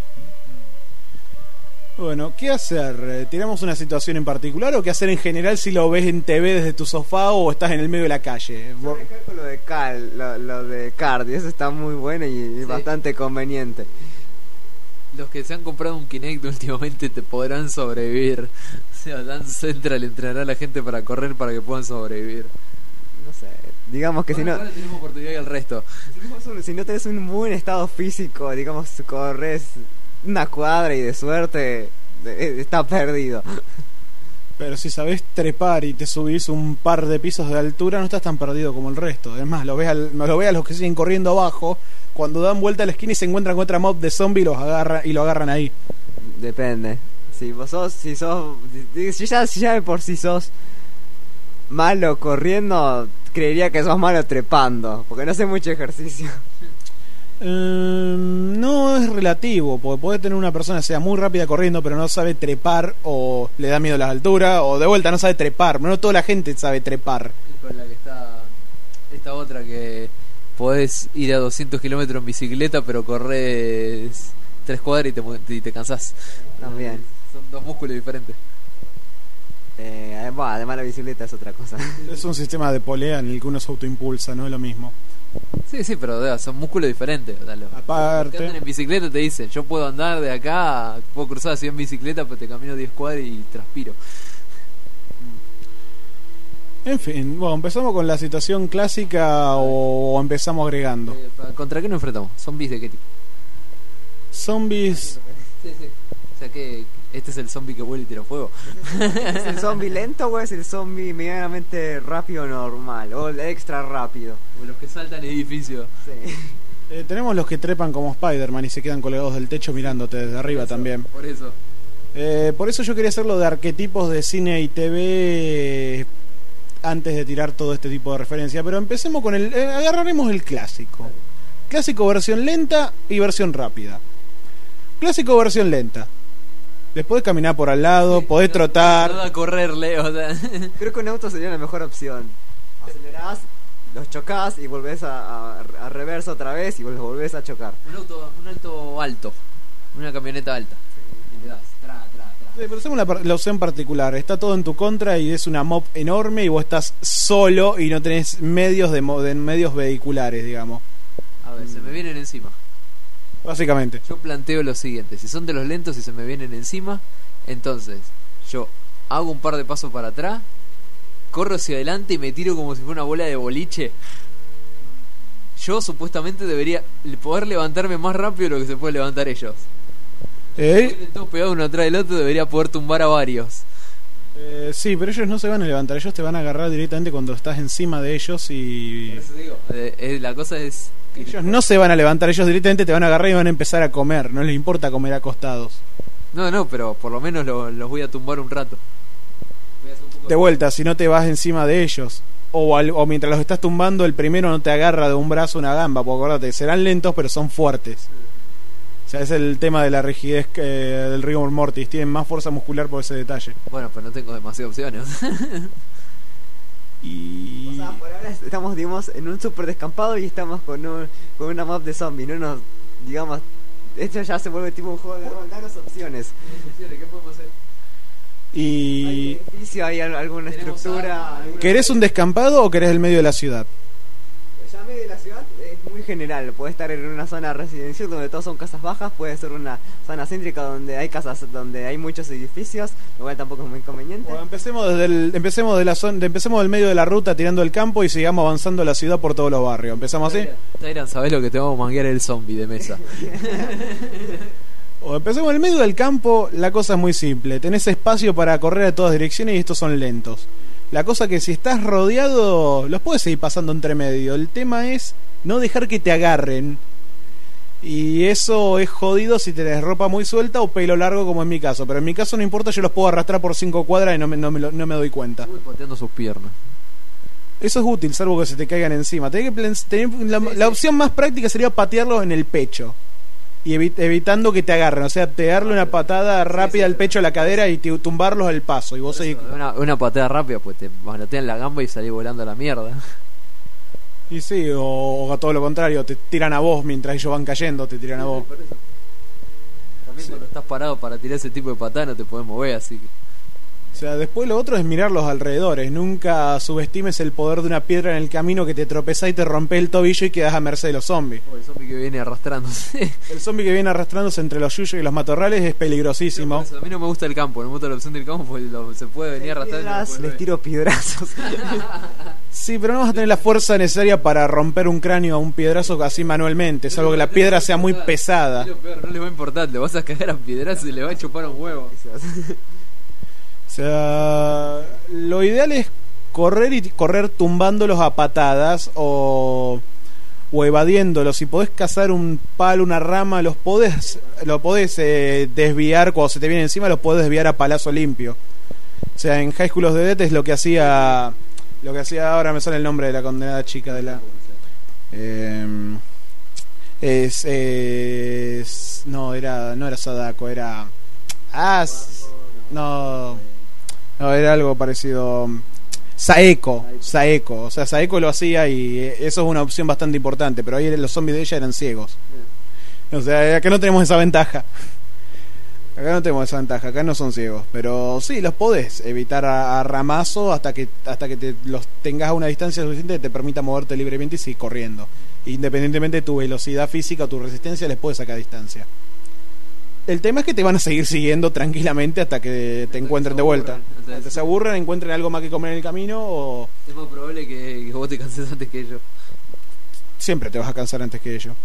Bueno, ¿qué hacer? Eh, ¿Tiramos una situación en particular o qué hacer en general si lo ves en T V desde tu sofá o estás en el medio de la calle? Voy a dejar con lo de Cal, lo, lo de Cardi, eso está muy bueno y, y Sí. bastante conveniente. Los que se han comprado un Kinect últimamente te podrán sobrevivir. O sea, Dance Central entrenará a la gente para correr para que puedan sobrevivir. No sé, digamos que si no, Ahora tenemos oportunidad que el resto. si no, un- si no tenés un buen estado físico, digamos, corres una cuadra y de suerte, eh, está perdido. Pero si sabés trepar y te subís un par de pisos de altura, no estás tan perdido como el resto. Es más, lo ves, al, lo ves a los que siguen corriendo abajo, cuando dan vuelta a la esquina y se encuentran con otra mob de zombies los agarra, y lo agarran ahí. Depende. Si vos sos, si sos, si si ya, si ya de por sí sos malo corriendo, creería que sos malo trepando, porque no hace mucho ejercicio. Eh, no es relativo, porque puede tener una persona que sea muy rápida corriendo, pero no sabe trepar, o le da miedo a las alturas, o de vuelta no sabe trepar. No toda la gente sabe trepar. Y con la que está esta otra que podés ir a doscientos kilómetros en bicicleta, pero corres tres cuadras y te, mu- y te cansás. También. Son dos músculos diferentes. Eh, bueno, además la bicicleta es otra cosa. Es un sistema de polea en el que uno se autoimpulsa, no es lo mismo. Sí, sí, pero o sea, son músculos diferentes. O sea, los, Aparte. los que andan en bicicleta te dicen, yo puedo andar de acá, puedo cruzar así en bicicleta, pero te camino diez cuadras y transpiro. En fin, bueno, ¿empezamos con la situación clásica o empezamos agregando? Eh, ¿pa- ¿Contra qué nos enfrentamos? ¿Zombies de qué tipo? Zombies. Sí, sí. O sea que este es el zombie que vuela y tira fuego. ¿Es el zombie lento o es el zombie medianamente rápido normal? O el extra rápido. O los que saltan edificios. Sí. Eh, tenemos los que trepan como Spider-Man y se quedan colgados del techo mirándote desde arriba también. Por eso. Eh, por eso yo quería hacerlo de arquetipos de cine y T V antes de tirar todo este tipo de referencia. Pero empecemos con el... eh, agarraremos el clásico. Clásico versión lenta y versión rápida. Clásico versión lenta. Les podés caminar por al lado, podés No trotar. a correrle, o sea. Creo que un auto sería la mejor opción. Acelerás, los chocás y volvés a, a, a reversa otra vez y vol- volvés a chocar. Un auto, un auto alto. Una camioneta alta. Y le das, tra, tra, tra. Sí, pero hacemos la, par- la opción particular. Está todo en tu contra y es una mob enorme y vos estás solo y no tenés medios de, mo- de medios vehiculares, digamos. A ver, se me vienen encima. Básicamente. Yo planteo lo siguiente: si son de los lentos y se me vienen encima, entonces yo hago un par de pasos para atrás, corro hacia adelante y me tiro como si fuera una bola de boliche. Yo supuestamente debería poder levantarme más rápido de lo que se puede levantar ellos. ¿Eh? Vienen todos pegados uno atrás del otro, debería poder tumbar a varios. Eh, sí, pero ellos no se van a levantar. Ellos te van a agarrar directamente cuando estás encima de ellos y... Por eso digo, eh, eh, la cosa es que Ellos no se van a levantar. Ellos directamente te van a agarrar y van a empezar a comer. No les importa comer acostados. no, no, pero por lo menos lo- los voy a tumbar un rato. Voy a hacer un poco De vuelta, si no te vas encima de ellos o, al- o mientras los estás tumbando, el primero no te agarra de un brazo una gamba, porque acuérdate, serán lentos pero son fuertes. O sea, es el tema de la rigidez eh, del rigor mortis. Tienen más fuerza muscular por ese detalle. Bueno, pues no tengo demasiadas opciones. Y... O sea, por ahora estamos, digamos, en un super descampado y estamos con, un, con una map de zombies. No nos, digamos, esto ya se vuelve tipo un juego de rol. Danos opciones. ¿Qué podemos hacer? ¿Hay y... edificio? ¿Hay al- alguna Tenemos estructura? a- alguna- ¿Querés un descampado o querés el medio de la ciudad? Ya medio de la ciudad es muy general. Puede estar en una zona residencial donde todos son casas bajas. Puede ser una zona céntrica donde hay casas, donde hay muchos edificios. Lo cual tampoco es muy inconveniente. Bueno, empecemos desde el, empecemos de la zona, empecemos del medio de la ruta tirando el campo y sigamos avanzando la ciudad por todos los barrios. ¿Empezamos así? Tyran, ¿sabés lo que te vamos a manguear el zombie de mesa? O empecemos en el medio del campo. La cosa es muy simple. Tenés espacio para correr a todas direcciones y estos son lentos. La cosa que si estás rodeado, los puedes seguir pasando entre medio. El tema es no dejar que te agarren Y eso es jodido si tenés ropa muy suelta o pelo largo, como en mi caso. Pero en mi caso no importa, yo los puedo arrastrar por cinco cuadras y no me, no me, lo- no me doy cuenta. Estuve pateando sus piernas. Eso es útil, salvo que se te caigan encima. Tenés que plen- tener- la, la opción más práctica sería patearlos en el pecho. Y evi- evitando que te agarren. O sea, pegarle una patada rápida al pecho, a la cadera y te- tumbarlos al paso. Y vos seguís. Una, una patada rápida, pues te manotean la gamba y salís volando a la mierda. Y sí, o, o todo lo contrario, te tiran a vos mientras ellos van cayendo, te tiran a vos. También cuando estás parado para tirar ese tipo de patada no te podés mover, así que... O sea, después lo otro es mirar los alrededores. Nunca subestimes el poder de una piedra en el camino que te tropezás y te rompe el tobillo y quedas a merced de los zombies. Oh, el zombie que viene arrastrándose. El zombie que viene arrastrándose entre los yuyos y los matorrales es peligrosísimo. Por eso, a mí no me gusta el campo, no me gusta la opción del campo porque lo- se puede venir arrastrando. y no Piedras, puede les ver. tiro piedrazos. Sí, pero no vas a tener la fuerza necesaria para romper un cráneo a un piedrazo así manualmente, salvo que la piedra sea muy pesada. Es lo peor, no le va a importar, le vas a cagar a piedras y le va a chupar un huevo. O sea, lo ideal es correr y correr tumbándolos a patadas o, o evadiéndolos. Si podés cazar un palo, una rama, los podés, lo podés eh, desviar cuando se te viene encima, los podés desviar a palazo limpio. O sea, en High School of the Dead es lo que hacía, lo que hacía ahora me sale el nombre de la condenada chica de la... Eh, es, es no era no era Sadako, era ah s- no no era algo parecido. Saeko, Saeko, o sea, Saeko lo hacía y eso es una opción bastante importante, pero ahí los zombies de ella eran ciegos. O sea, acá no tenemos esa ventaja. Acá no tenemos esa ventaja, acá no son ciegos, pero sí, los podés evitar a, a ramazo hasta que hasta que te, los tengas a una distancia suficiente que te permita moverte libremente y seguir corriendo. Independientemente de tu velocidad física o tu resistencia, les puedes sacar distancia. El tema es que te van a seguir siguiendo tranquilamente hasta que te encuentren de vuelta. Hasta que se aburran, encuentren algo más que comer en el camino o Es más probable que, que vos te canses antes que ellos. siempre te vas a cansar antes que ellos.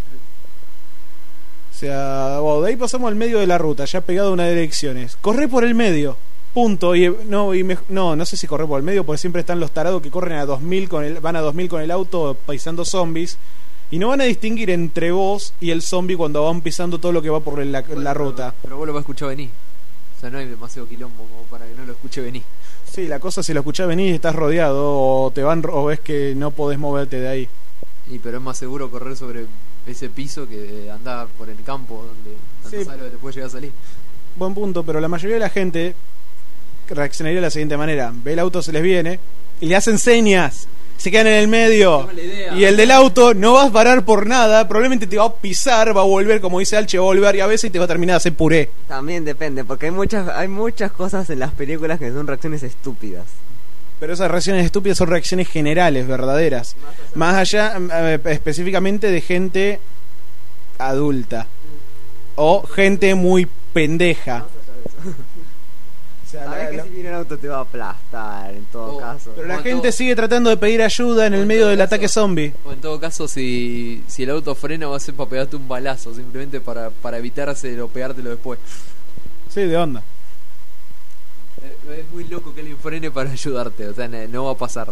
O sea, wow, de ahí pasamos al medio de la ruta, ya pegado a una de direcciones. Corre por el medio, punto. Y no, y me- no, no sé si corre por el medio, porque siempre están los tarados que corren a dos mil con el, van a dos mil con el auto pisando zombies. Y no van a distinguir entre vos y el zombie cuando van pisando todo lo que va por la, la ruta. Pero vos lo vas a escuchar venir. O sea, no hay demasiado quilombo como para que no lo escuche venir. Sí, la cosa, si lo escuchás venir y estás rodeado, o te van o ves que no podés moverte de ahí. Y pero es más seguro correr sobre ese piso que andar por el campo donde tanto Sí. sabes lo que te puede llegar a salir. Buen punto, pero la mayoría de la gente reaccionaría de la siguiente manera: ve el auto, se les viene y le hacen señas, se quedan en el medio. Qué mala idea. Y el del auto no va a parar por nada, probablemente te va a pisar, va a volver, como dice Alche, va a volver y a veces te va a terminar de hacer puré. También depende, porque hay muchas hay muchas cosas en las películas que son reacciones estúpidas. Pero esas reacciones estúpidas son reacciones generales, verdaderas. Más allá, eh, específicamente de gente adulta. O gente muy pendeja. O sea, Sabes la- que la- si viene un auto te va a aplastar en todo Oh, caso. pero la O en gente todo- sigue tratando de pedir ayuda en o el en medio todo del caso- ataque zombie. O en todo caso, si, si el auto frena, va a ser para pegarte un balazo, simplemente para, para evitarse o pegártelo después. Sí, de onda. Eh, Es muy loco que alguien frene para ayudarte, o sea, no, no va a pasar.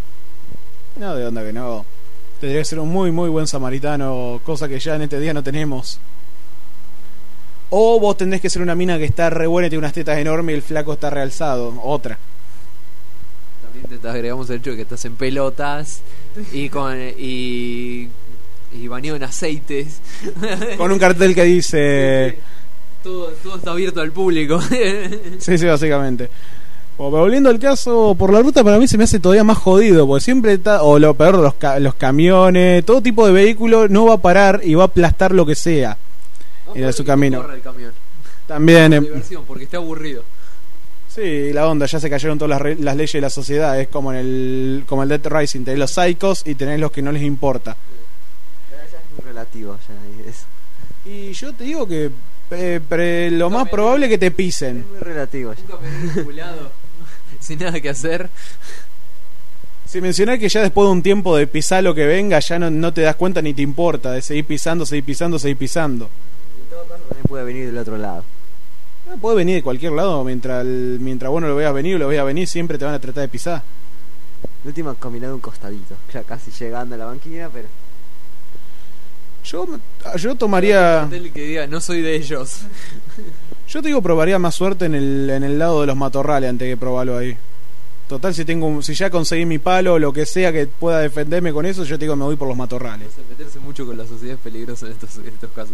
No, de onda que no. Tendría que ser un muy, muy buen samaritano, cosa que ya en este día no tenemos. O vos tendés que ser una mina que está re buena y tiene unas tetas enormes y el flaco está realzado. Otra. También te agregamos el hecho de que estás en pelotas y con y, y bañado en aceites. Con un cartel que dice... todo, todo está abierto al público. Sí, sí, básicamente. Bueno, pero volviendo al caso, por la ruta para mí se me hace todavía más jodido, porque siempre está, o lo peor, los, ca- los camiones, todo tipo de vehículo no va a parar y va a aplastar lo que sea en su camino. Corre el camión. También, em, Diversión, porque está aburrido. sí, la onda, ya se cayeron todas las, re- las leyes de la sociedad, es como en el, como el Dead Rising, tenés los psicos y tenés los que no les importa. Pero ya es muy relativo ya eso. Y yo te digo que eh, pre- lo más probable es que te Es pisen. muy relativo ya. Un camión vinculado, sin nada que hacer. Si mencionar que ya después de un tiempo de pisar lo que venga, ya no, no te das cuenta ni te importa, de seguir pisando, seguir pisando, seguir pisando. En todo caso también puede venir del otro lado. Ah, puede venir de cualquier lado, mientras el- mientras vos no lo veas venir o lo veas venir, siempre te van a tratar de pisar. La última caminado un costadito, ya casi llegando a la banquina, pero Yo, yo tomaría... El que diga, no soy de ellos. Yo te digo, probaría más suerte en el, en el lado de los matorrales antes que probarlo ahí. Total, si tengo un- si ya conseguí mi palo o lo que sea que pueda defenderme con eso, yo te digo, me voy por los matorrales. O sea, meterse mucho con la sociedad es peligroso en estos, en estos casos.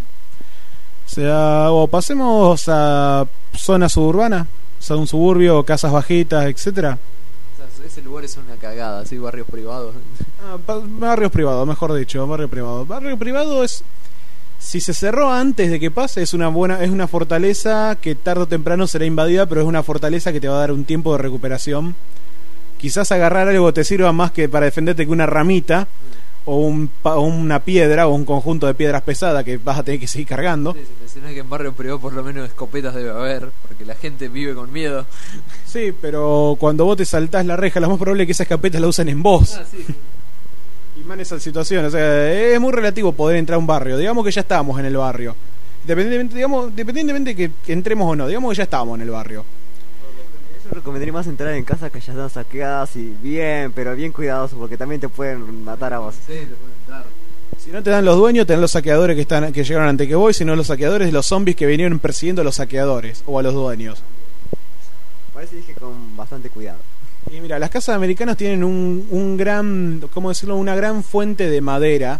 O sea, o pasemos a zona suburbana, o sea, un suburbio, casas bajitas, etcétera. O sea, ese lugar es una cagada, así barrios privados. Ah, pa- barrios privados, mejor dicho, barrio privado. Barrio privado es, si se cerró antes de que pase, es una buena, es una fortaleza que tarde o temprano será invadida, pero es una fortaleza que te va a dar un tiempo de recuperación. Quizás agarrar algo te sirva más que para defenderte que una ramita o, un, pa- o una piedra o un conjunto de piedras pesadas que vas a tener que seguir cargando. Sí, se menciona que en barrio privado por lo menos escopetas debe haber, porque la gente vive con miedo. Sí, pero cuando vos te saltás la reja, lo más probable es que esa escopeta la usen en vos. Ah, sí. Y más en esa situación, o sea, es muy relativo poder entrar a un barrio. Digamos que ya estábamos en el barrio. Independientemente, digamos, independientemente que, que entremos o no, digamos que ya estábamos en el barrio. Yo recomendaría más entrar en casas que ya están saqueadas y bien, pero bien cuidadosos porque también te pueden matar a vos. Sí, te pueden dar. Si no te dan los dueños, te dan los saqueadores que están que llegaron antes que vos, si no los saqueadores, los zombies que vinieron persiguiendo a los saqueadores o a los dueños. Por eso dije con bastante cuidado. Y mira, las casas americanas tienen un, un gran, ¿cómo decirlo? Una gran fuente de madera.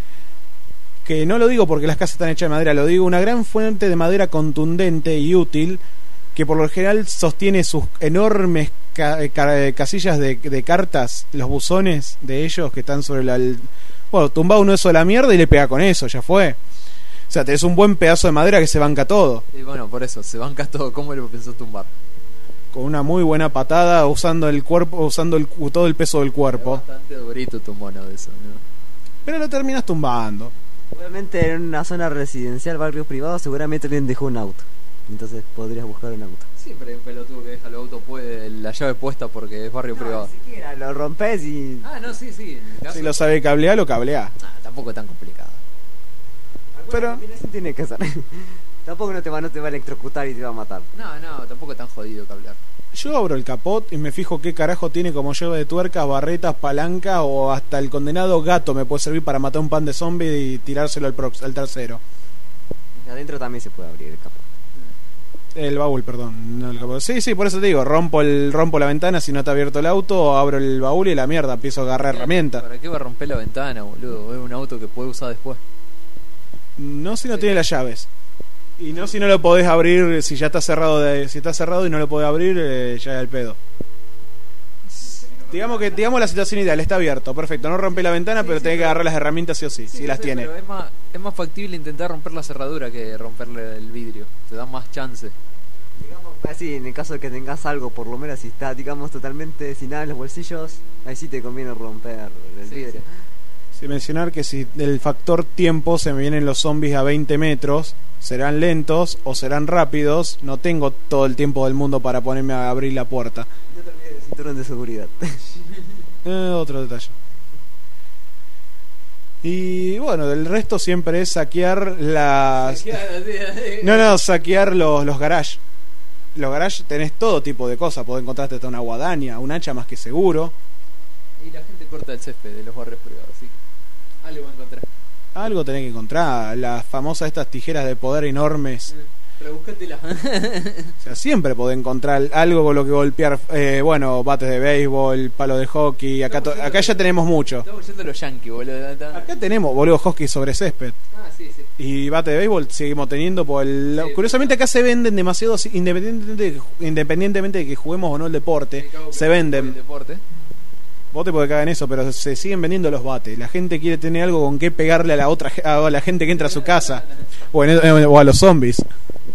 Que no lo digo porque las casas están hechas de madera, lo digo, una gran fuente de madera contundente y útil que por lo general sostiene sus enormes ca- ca- casillas de, de cartas, los buzones de ellos que están sobre la... el- bueno, tumba uno eso de la mierda y le pega con eso, ya fue. O sea, tenés un buen pedazo de madera que se banca todo. Y bueno, por eso, se banca todo. ¿Cómo lo pensó tumbar? Con una muy buena patada, usando el cuerpo, usando el, todo el peso del Es cuerpo. bastante durito tumbó, ¿no? De eso, ¿no? Pero lo terminas tumbando. Obviamente en una zona residencial, barrios privados, seguramente alguien dejó un auto. Entonces podrías buscar un auto. Siempre hay un pelotudo que deja el auto puede, la llave puesta porque es barrio privado. Ni siquiera, lo rompes y... Ah, no, sí, sí. En el caso, Si lo sabe cablear, lo cablea. ah, tampoco es tan complicado. Pero- Alguna combinación tiene que hacer. Tampoco no te va, no te va a electrocutar y te va a matar. No, no, tampoco es tan jodido que hablar. Yo abro el capot y me fijo qué carajo tiene como llave de tuercas, barretas, palanca o hasta el condenado gato me puede servir para matar un pan de zombie y tirárselo al, prox, al tercero. Y adentro también se puede abrir el capó. El baúl, perdón. No el capot. Sí, sí, por eso te digo, rompo el rompo la ventana si no está abierto el auto, abro el baúl y la mierda, empiezo a agarrar herramientas. ¿Para qué va a romper la ventana, boludo? Es un auto que puede usar después. No si no tiene las llaves. Y no si no lo podés abrir, si ya está cerrado de, si está cerrado y no lo podés abrir, eh, ya es el pedo. Digamos que digamos la situación ideal, está abierto, perfecto, no rompe la ventana, Sí, pero sí, tenés que pero- agarrar las herramientas sí o sí, Sí, si no las sé, tiene. pero es más, es más factible intentar romper la cerradura que romperle el vidrio. Te da más chance. Digamos, así, en el caso de que tengas algo, por lo menos si está, digamos, totalmente sin nada en los bolsillos, ahí sí te conviene romper el Sí, vidrio. sí. Sin mencionar que si el factor tiempo se me vienen los zombies a veinte metros, serán lentos o serán rápidos, no tengo todo el tiempo del mundo para ponerme a abrir la puerta. No te olvides del cinturón de seguridad. Eh, otro detalle. Y bueno, del resto siempre es saquear las... No, no, saquear los, los garage. Los garage tenés todo tipo de cosas, podés encontrarte hasta una guadaña, un hacha más que seguro. Y la gente corta el césped de los barrios privados, así que algo va a encontrar. Algo tenés que encontrar, las famosas estas tijeras de poder enormes. Pero buscátela. O sea, siempre podés encontrar algo con lo que golpear, eh, bueno, bates de béisbol, palo de hockey, acá, to- acá ya tenemos mucho. Estamos yendo a los yankees, boludo. Acá tenemos, boludo, hockey sobre césped. Ah, sí, sí. Y bate de béisbol seguimos teniendo por el... Sí, Curiosamente acá se venden demasiado, independientemente de, independientemente de que juguemos o no el deporte, Me cago que se el venden. deporte. Vos te podés cagar en eso, pero se siguen vendiendo los bates. La gente quiere tener algo con qué pegarle a la otra a la gente que entra a su casa o, en- o a los zombies. O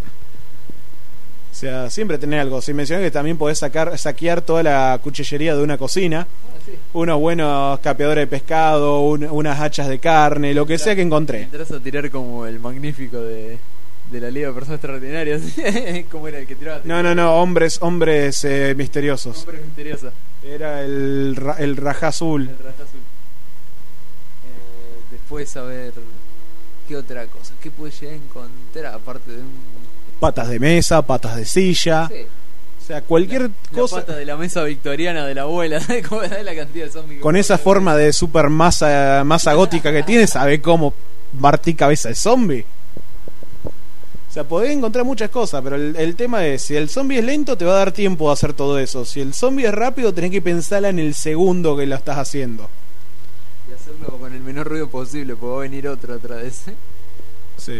sea, siempre tener algo. Sin mencionar que también podés sacar, saquear toda la cuchillería de una cocina, Ah, sí. unos buenos capeadores de pescado, un- unas hachas de carne, lo que sea que encontré. Entras a tirar como el magnífico de, de la Liga de Personas Extraordinarias. ¿Cómo era el que tiraba? No, no, no, hombres, hombres eh, misteriosos. Hombre misteriosa. Era el, ra- el raja azul. El raja azul. Eh, después, a ver. ¿Qué otra cosa? ¿Qué puede llegar a encontrar aparte de un. Patas de mesa, patas de silla. Sí, O sea, cualquier la, cosa. La pata de la mesa victoriana de la abuela. ¿Sabes cómo es la cantidad de zombies? que Con esa puede forma de super masa, masa gótica que tiene, sabe cómo Martí cabeza de zombie. O sea, podés encontrar muchas cosas, pero el, el tema es, si el zombie es lento, te va a dar tiempo a hacer todo eso. Si el zombie es rápido, tenés que pensarla en el segundo que lo estás haciendo. Y hacerlo con el menor ruido posible, porque va a venir otro atrás de ese. Sí.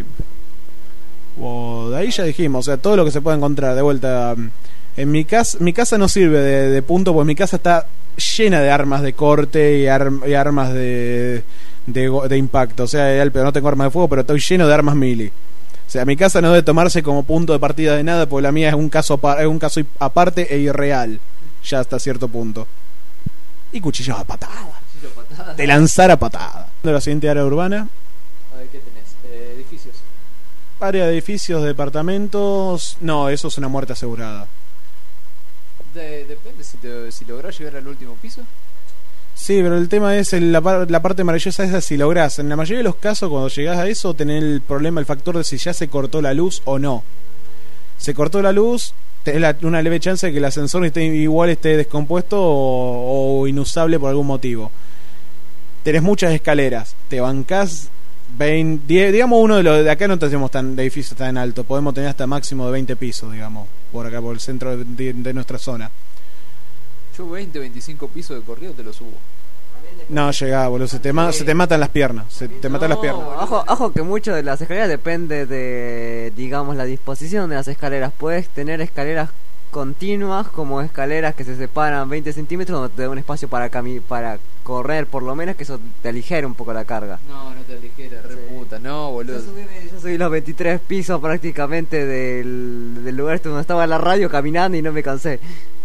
O de ahí ya dijimos, o sea, todo lo que se puede encontrar. De vuelta, en mi casa, mi casa no sirve de, de punto, porque mi casa está llena de armas de corte y, ar, y armas de, de, de impacto. O sea, no tengo armas de fuego, pero estoy lleno de armas melee. O sea, mi casa no debe tomarse como punto de partida de nada, porque la mía es un caso es un caso aparte e irreal, ya hasta cierto punto. Y cuchillos a patada. Cuchillo a patada. De lanzar a patada. De la siguiente área urbana. A ver, ¿qué tenés? Eh, edificios. Área de edificios, departamentos. No, eso es una muerte asegurada. De, depende si, te, si lográs llegar al último piso. Sí, pero el tema es el, la, la parte maravillosa es si lográs. En la mayoría de los casos, cuando llegás a eso, tenés el problema, el factor de si ya se cortó la luz o no. Se cortó la luz, tenés la, una leve chance de que el ascensor esté, igual esté descompuesto o, o inusable por algún motivo. Tenés muchas escaleras, te bancás veinte, diez, digamos uno de los de acá no tenemos tan de edificios tan alto, podemos tener hasta máximo de veinte pisos, digamos, por acá por el centro de, de, de nuestra zona. Yo veinte, veinticinco pisos de corrido te lo subo. No llegá, boludo, se te, ma- se te matan las piernas, se te matan las piernas. Ojo, ojo que mucho de las escaleras depende de, digamos, la disposición de las escaleras. Puedes tener escaleras continuas como escaleras que se separan veinte centímetros, donde te da un espacio para cami- para correr, por lo menos, que eso te aligera un poco la carga. No, no te aligera, re Sí. puta, no, boludo. Yo subí, yo subí los veintitrés pisos prácticamente del, del lugar este donde estaba la radio caminando y no me cansé.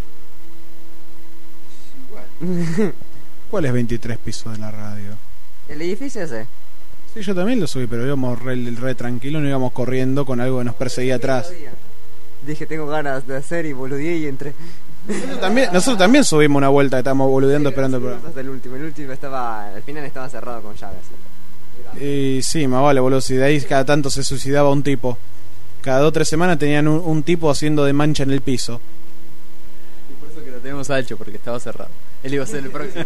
Igual. ¿Cuál es veintitrés pisos de la radio? El edificio ese. Sí, yo también lo subí, pero íbamos re, re tranquilo, no íbamos corriendo con algo que nos perseguía atrás. Dije, tengo ganas de hacer y boludeé y entré. Nosotros también, nosotros también subimos una vuelta, estábamos boludeando esperando el programa. Hasta el último, el último estaba, al final estaba cerrado con llaves. Y sí, más vale, boludo, si de ahí cada tanto se suicidaba un tipo. Cada dos o tres semanas tenían un, un tipo haciendo de mancha en el piso. Y por eso que lo tenemos a Alcho, porque estaba cerrado. Él iba a ser el próximo.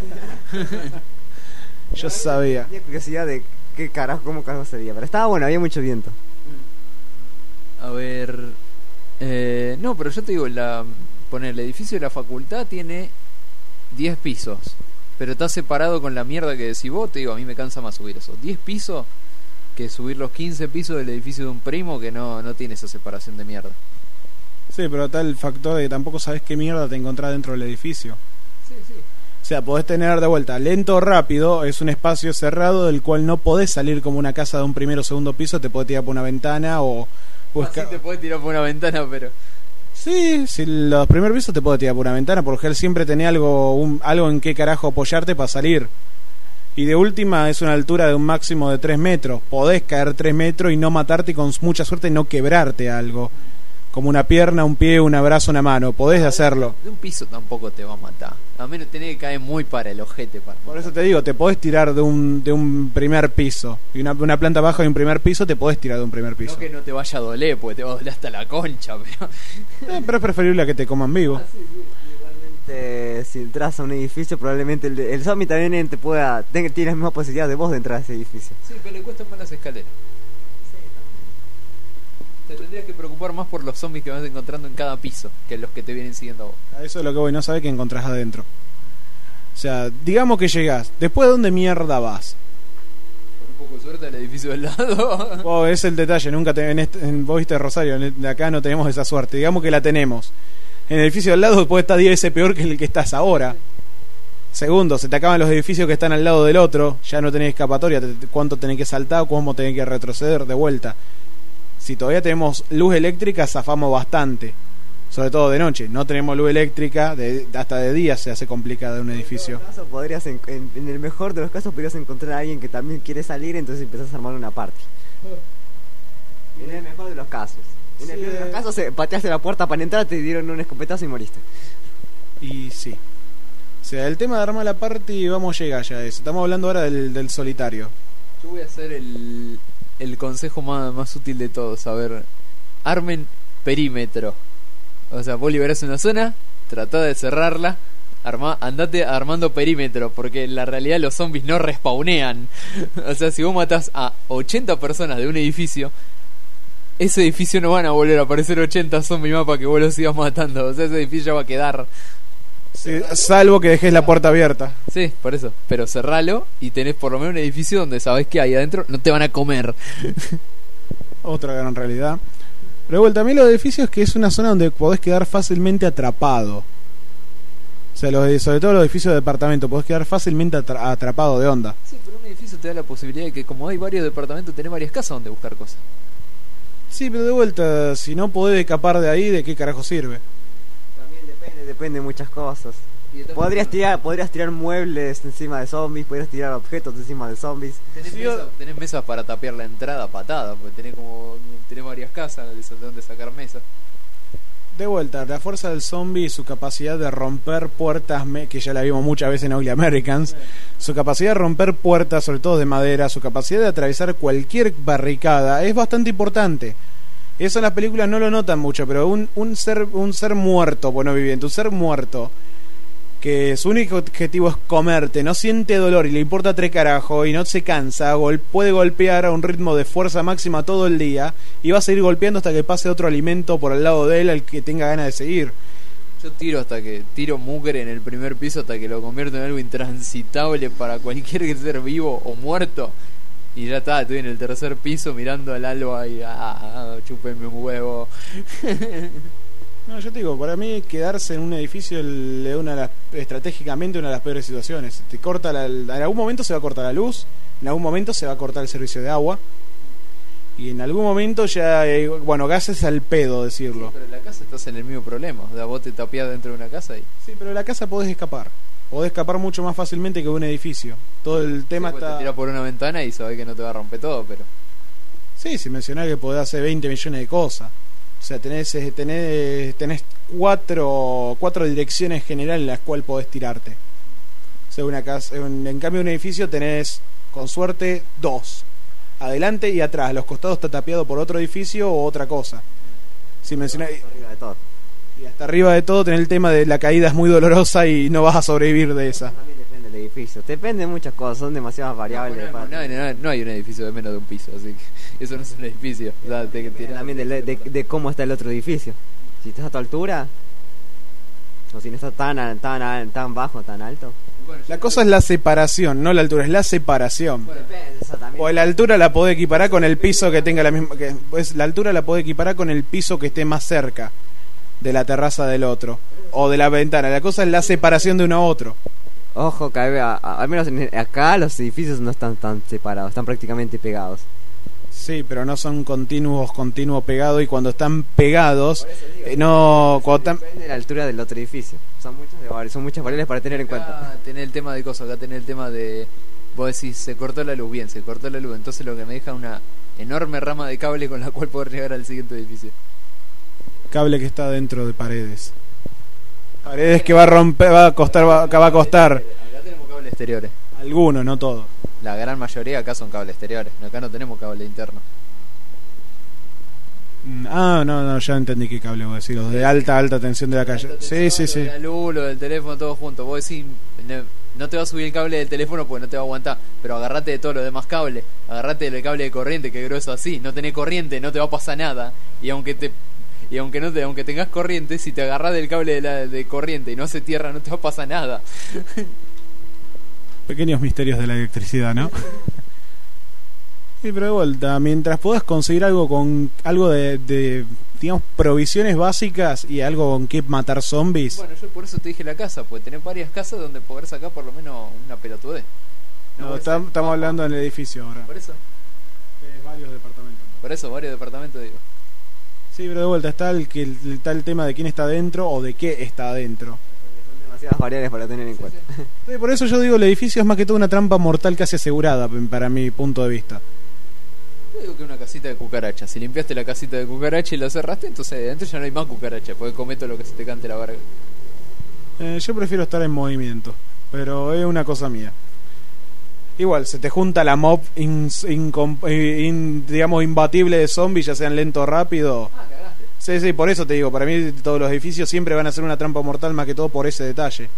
Yo sabía. Tenía curiosidad de qué carajo, cómo carajo sería, pero estaba bueno, había mucho viento. A ver... Eh, no, pero yo te digo, la, poner, el edificio de la facultad tiene diez pisos, pero está separado con la mierda que decís vos. Te digo, a mí me cansa más subir eso, diez pisos, que subir los quince pisos del edificio de un primo que no, no tiene esa separación de mierda. Sí, pero está el factor de que tampoco sabes qué mierda te encontrás dentro del edificio. Sí, sí. O sea, podés tener de vuelta lento o rápido, es un espacio cerrado del cual no podés salir como una casa de un primero o segundo piso, te podés tirar por una ventana o... o Así esca- te podés tirar por una ventana, pero... Sí, si los primeros pisos te podés tirar por una ventana, porque él siempre tenía algo, un, algo en qué carajo apoyarte para salir. Y de última es una altura de un máximo de tres metros. Podés caer tres metros y no matarte y con mucha suerte no quebrarte algo. Como una pierna, un pie, un brazo, una mano. Podés hacerlo. De un piso tampoco te va a matar. A menos tenés que caer muy para el ojete para Por eso matar. te digo, te podés tirar de un, de un primer piso. Y una, una planta baja y un primer piso, te podés tirar de un primer piso. No que no te vaya a doler, porque te va a doler hasta la concha, pero... Eh, pero es preferible a que te coman vivo. Igualmente, si entras a un edificio, probablemente el, el zombie también te pueda, tenga, tiene la misma posibilidad de vos de entrar a ese edificio. Sí, pero le cuestan más las escaleras. Te tendrías que preocupar más por los zombies que vas encontrando en cada piso que los que te vienen siguiendo a vos. A eso es lo que voy, no sabés qué encontrás adentro. O sea, digamos que llegás. ¿Después de dónde mierda vas? Con un poco de suerte al edificio del lado. Oh, es el detalle, nunca te, en este, en, vos viste Rosario, en el- acá no tenemos esa suerte. Digamos que la tenemos. En el edificio al lado puede estar diez veces peor que el que estás ahora. Segundo, se te acaban los edificios que están al lado del otro, ya no tenés escapatoria, te- cuánto tenés que saltar, cómo tenés que retroceder de vuelta. Si todavía tenemos luz eléctrica, zafamos bastante. Sobre todo de noche. No tenemos luz eléctrica, de, hasta de día se hace complicado un edificio. En, el caso podrías en, en- en el mejor de los casos podrías encontrar a alguien que también quiere salir, entonces empezás a armar una party. En el mejor de los casos. En el Sí, peor de los eh. casos eh, pateaste la puerta para entrar, te dieron un escopetazo y moriste. Y sí. O sea, el tema de armar la party, vamos a llegar ya a eso. Estamos hablando ahora del, del solitario. Yo voy a hacer el, el consejo más, más útil de todos. A ver, armen perímetro. O sea, vos liberás una zona, tratá de cerrarla Arma, andate armando perímetro, porque en la realidad los zombies no respawnean. O sea, si vos matás a ochenta personas de un edificio, ese edificio no van a volver a aparecer ochenta zombies más para que vos los sigas matando. O sea, ese edificio ya va a quedar. Sí, salvo que dejes la puerta abierta. Sí, por eso. Pero cerralo y tenés por lo menos un edificio donde sabés que ahí adentro no te van a comer. Otra gran realidad. Pero bueno, también los edificios, que es una zona donde podés quedar fácilmente atrapado. O sea, los, sobre todo los edificios de departamento, podés quedar fácilmente atra- atrapado de onda. Sí, pero un edificio te da la posibilidad de que, como hay varios departamentos, tenés varias casas donde buscar cosas. Sí, pero de vuelta, si no podés escapar de ahí, ¿de qué carajo sirve? También depende, depende de muchas cosas. Y de Podrías tirar, podrías tirar muebles encima de zombies, podrías tirar objetos encima de zombies. Tenés, Sí, mesa- tenés mesas para tapear la entrada patada, porque tenés como tenés varias casas de donde sacar mesas. De vuelta, la fuerza del zombie y su capacidad de romper puertas, me- que ya la vimos muchas veces en Ugly Americans, su capacidad de romper puertas, sobre todo de madera, su capacidad de atravesar cualquier barricada, es bastante importante. Eso en las películas no lo notan mucho, pero un, un ser un ser muerto, bueno, viviente, un ser muerto, que su único objetivo es comerte, no siente dolor y le importa tres carajos y no se cansa, gol- puede golpear a un ritmo de fuerza máxima todo el día y va a seguir golpeando hasta que pase otro alimento por al lado de él al que tenga ganas de seguir. Yo tiro hasta que tiro mugre en el primer piso hasta que lo convierto en algo intransitable para cualquier ser vivo o muerto. Y ya está, estoy en el tercer piso mirando al alba y ah, ah, chúpenme un huevo. No, yo te digo, para mí quedarse en un edificio le da una de las, estratégicamente una de las peores situaciones. Te corta la, en algún momento se va a cortar la luz, en algún momento se va a cortar el servicio de agua y en algún momento ya, eh, bueno, gases al pedo decirlo. Pero en la casa estás en el mismo problema. O sea, vos te tapiás dentro de una casa y Sí, pero en la casa podés escapar. Podés escapar mucho más fácilmente que un edificio. Todo el tema sí, pues está... te tirás por una ventana y sabés que no te va a romper todo, pero Sí, si mencionás que podés hacer veinte millones de cosas. O sea, tenés, eh, tenés, tenés cuatro, cuatro direcciones generales en las cuales podés tirarte. O sea, una casa, en, en cambio un edificio tenés, con suerte, dos. Adelante y atrás. Los costados está tapiado por otro edificio o otra cosa. Si mencionás... Arriba de todo. Y hasta arriba de todo tenés el tema de la caída es muy dolorosa y no vas a sobrevivir de esa. También depende del edificio. Depende de muchas cosas, son demasiadas variables. no, no, para- no, no, no hay un edificio de menos de un piso, así que eso no es un edificio. O sea, te- te- También de, de, de cómo está el otro edificio. Si estás a tu altura, o si no está tan, a- tan, a- tan bajo, tan alto. Bueno, La cosa es la separación, no la altura, es la separación. Depende, eso también. O la altura la podés equiparar con el piso que tenga la misma... Que, pues la altura la podés equiparar con el piso que esté más cerca de la terraza del otro. O de la ventana. La cosa es la separación de uno a otro. Ojo, que a- a- al menos en- acá los edificios no están tan separados, están prácticamente pegados. Sí, pero no son continuos, continuos pegados. Y cuando están pegados, eh, no... Cuando están... Depende de la altura del otro edificio. Son muchas, vari- son muchas variables para tener en cuenta. acá tenés el tema de cosas, acá tenés el tema de... Vos decís, se cortó la luz, bien, se cortó la luz. Entonces lo que me deja una enorme rama de cable con la cual poder llegar al siguiente edificio. Cable que está dentro de paredes. Paredes que va a romper, va a costar, va, que va a costar. Acá tenemos cables exteriores. Algunos, no todos. La gran mayoría acá son cables exteriores. Acá no tenemos cable interno. Mm, Ah, no, no, ya entendí qué cable voy a decir. Los de alta, alta tensión de la calle. Sí, sí, sí. La luz, lo del teléfono, todo junto. Vos decís, no, no te va a subir el cable del teléfono porque no te va a aguantar. Pero agarrate de todos los demás cables. Agarrate del cable de corriente, que es grueso así. No tenés corriente, no te va a pasar nada. Y aunque te y aunque no te, aunque tengas corriente, si te agarrás del cable de, la, de corriente y no hace tierra, no te va a pasar nada. Pequeños misterios de la electricidad, ¿no? Sí, pero de vuelta, mientras puedas conseguir algo con algo de, de, digamos, provisiones básicas y algo con que matar zombies. Bueno, yo por eso te dije la casa, pues tenés varias casas donde poder sacar por lo menos una pelotudez. No, vos tam- decís, estamos "Ah, hablando del edificio ahora. Por eso, De varios departamentos. por eso, varios departamentos digo. Sí, pero de vuelta está el, que, está el tema de quién está adentro o de qué está adentro. Son demasiadas variables para tener en cuenta. Sí, por eso yo digo, el edificio es más que todo una trampa mortal casi asegurada, p- para mi punto de vista. Yo digo que una casita de cucaracha. Si limpiaste la casita de cucaracha y la cerraste, entonces adentro ya no hay más cucaracha, porque cometo lo que se te cante la verga. Eh, yo prefiero estar en movimiento, pero es una cosa mía. Igual, se te junta la mob, in- incom- in- digamos, imbatible de zombies, ya sean lento o rápido. Ah, cagaste. Sí, sí, por eso te digo, para mí todos los edificios siempre van a ser una trampa mortal más que todo por ese detalle.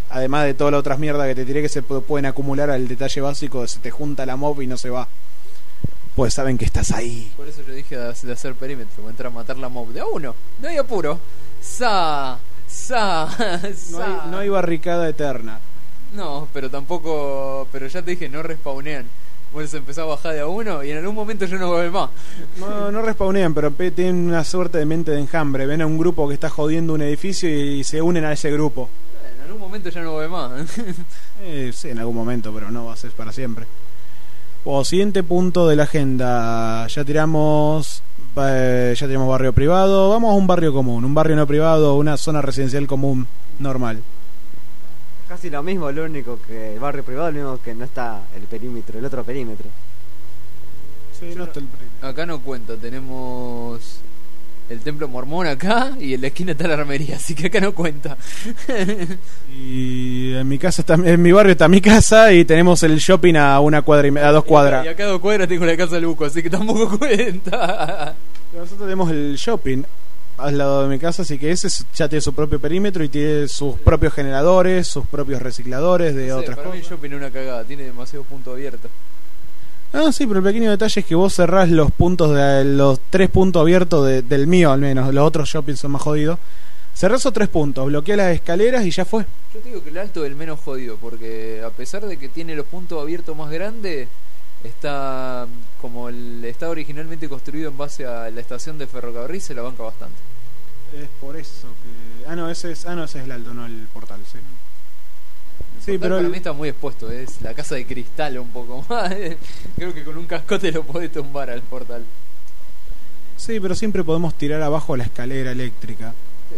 Además de toda la otras mierda que te tiré que se pu- pueden acumular al detalle básico, se te junta la mob y no se va. Pues saben que estás ahí. Por eso yo dije de, de hacer perímetro, voy a entrar a matar la mob de a uno, no hay apuro. Sa, sa, sa. No hay, no hay barricada eterna. No, pero tampoco, pero ya te dije, no respawnean. Bueno, se empezó a bajar de a uno y en algún momento yo no vuelvo más. No, no respawnean, pero pe- tienen una suerte de mente de enjambre. Ven a un grupo que está jodiendo un edificio y se unen a ese grupo. En algún momento ya no vuelve más. Eh, sí, en algún momento, pero no va a ser para siempre. O siguiente punto de la agenda. Ya tiramos eh, ya tiramos barrio privado. Vamos a un barrio común, un barrio no privado, una zona residencial común, normal. Casi lo mismo, lo único que el barrio privado, lo mismo que no está el perímetro, el otro perímetro. Sí, no está el pri- Acá no cuenta, tenemos el templo mormón acá y en la esquina está la armería, así que acá no cuenta. Y en mi casa está, en mi barrio está mi casa y tenemos el shopping a una cuadra y me- a dos cuadras. Y acá a dos cuadras tengo la casa de Luco, así que tampoco cuenta. Nosotros tenemos el shopping al lado de mi casa, así que ese es- ya tiene su propio perímetro y tiene sus propios generadores, sus propios recicladores de No sé, otras para mí el cosas. shopping es una cagada, tiene demasiado punto abierto. Ah, sí, pero el pequeño detalle es que vos cerrás los puntos de los tres puntos abiertos de- del mío, al menos. Los otros shoppings son más jodidos. Cerrás esos tres puntos, bloqueás las escaleras y ya fue. Yo te digo que el alto es el menos jodido, porque a pesar de que tiene los puntos abiertos más grandes, está como el está originalmente construido en base a la estación de ferrocarril, se la banca bastante. Es por eso que... Ah, no, ese es, ah, no, ese es el alto, no el portal, sí. El Sí, portal pero para el- mí está muy expuesto, es la casa de cristal un poco más. Creo que con un cascote lo podés tumbar al portal. Sí, pero siempre podemos tirar abajo la escalera eléctrica.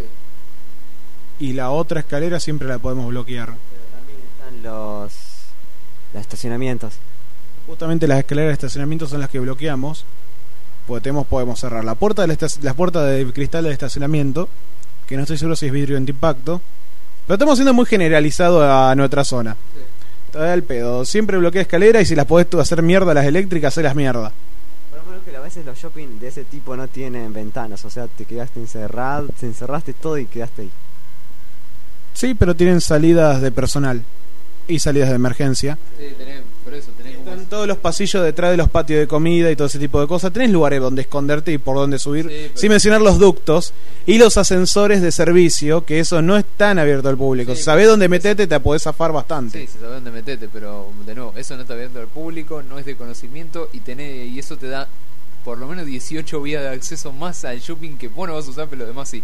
Sí. Y la otra escalera siempre la podemos bloquear. Pero también están los, los estacionamientos. Justamente las escaleras de estacionamiento son las que bloqueamos. Podemos, podemos cerrar la puerta de la, esta- la puerta de cristal del estacionamiento, que no estoy seguro si es vidrio antiimpacto. Pero estamos haciendo muy generalizado a nuestra zona. Sí. Te da el pedo. Siempre bloquea escalera y si las podés tú hacer mierda las eléctricas, hacelas mierda. Por lo menos que a veces los shopping de ese tipo no tienen ventanas, o sea, te quedaste encerrado, te encerraste todo y quedaste ahí. Sí, pero tienen salidas de personal y salidas de emergencia. Sí, tenés, por eso tenés como... Están todos los pasillos detrás de los patios de comida y todo ese tipo de cosas. Tenés lugares donde esconderte y por donde subir. Sí, pero- Sin mencionar los ductos y los ascensores de servicio, que eso no es tan abierto al público. Sí, Si sabés pero- dónde meterte, te podés zafar bastante. Sí, se sabe dónde metete, pero de nuevo, eso no está abierto al público, no es de conocimiento y tenés, y eso te da por lo menos dieciocho vías de acceso más al shopping que vos no vas a usar, pero los demás sí.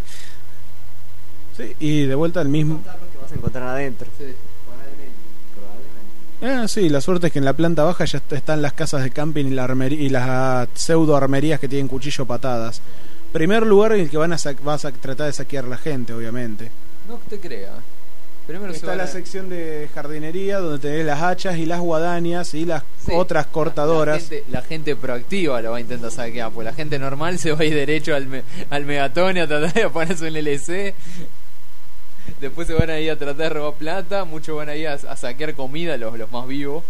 Sí, y de vuelta al mismo. Que vas a encontrar adentro. Sí. Probablemente. Probablemente. Ah, sí, la suerte es que en la planta baja ya est- están las casas de camping y, la armería, y las ah, pseudo armerías que tienen cuchillo patadas. Primer lugar en el que van a sa- vas a tratar de saquear la gente, obviamente. No te creas. Primero se Está van la a- sección de jardinería donde tenés las hachas y las guadañas y las Sí, otras la- cortadoras. La, gente, la gente proactiva lo va a intentar saquear, pues la gente normal se va a ir derecho al, me, al Megatone a tratar de ponerse un L C. Después se van a ir a tratar de robar plata. Muchos van a ir a, a saquear comida, los, los más vivos.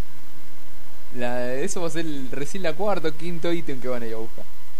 La, eso va a ser el, recién la cuarta o quinto ítem que van a ir a buscar.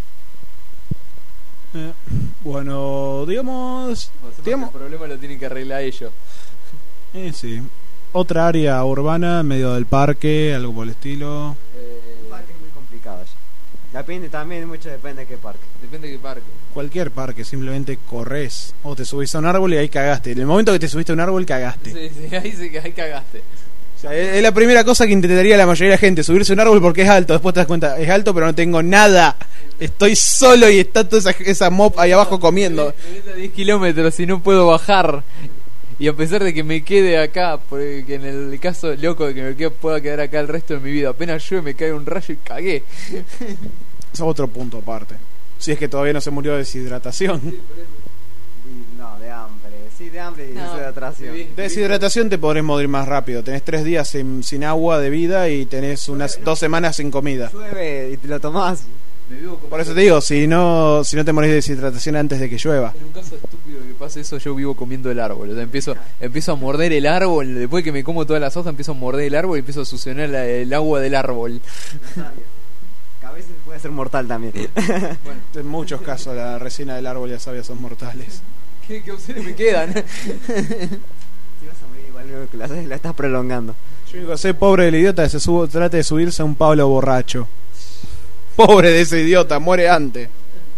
Eh, bueno, digamos, O sea, digamos el problema lo tienen que arreglar ellos. eh, sí. Otra área urbana, en medio del parque, algo por el estilo. Eh, El parque es muy complicado ya. Depende también, mucho depende de qué parque. depende de qué parque. Cualquier parque, simplemente corres o te subís a un árbol y ahí cagaste. En el momento que te subiste a un árbol, cagaste. Sí, sí, ahí, sí, ahí cagaste. O sea, es es la primera cosa que intentaría la mayoría de la gente, subirse a un árbol porque es alto. Después te das cuenta, es alto pero no tengo nada. Estoy solo y está toda esa, esa mob ahí abajo comiendo. Me ves a diez kilómetros y no puedo bajar. Y a pesar de que me quede acá, porque en el caso loco de que me quede, pueda quedar acá el resto de mi vida, apenas llueve me cae un rayo y cagué. Es otro punto aparte. Si es que todavía no se murió de deshidratación. Y no, de hambre. Sí, de hambre y No, deshidratación. sí. De deshidratación te podrés morir más rápido. Tenés tres días sin, sin agua de vida y tenés unas dos semanas sin comida. Llueve y te lo tomás. Me vivo Por eso te digo, si no si no te morís de deshidratación antes de que llueva. En un caso estúpido que pase eso, yo vivo comiendo el árbol. O sea, empiezo, empiezo a morder el árbol. Después que me como todas las hojas, empiezo a morder el árbol y empiezo a succionar la- el agua del árbol. Que a veces puede ser mortal también. Bueno, En muchos casos la resina del árbol y la savia son mortales. ¿qué, qué opciones me quedan? Si vas a morir Lo que la, la estás prolongando. Yo digo, sé pobre del idiota que se subo, trate de subirse a un Pablo borracho. Pobre de ese idiota, muere antes.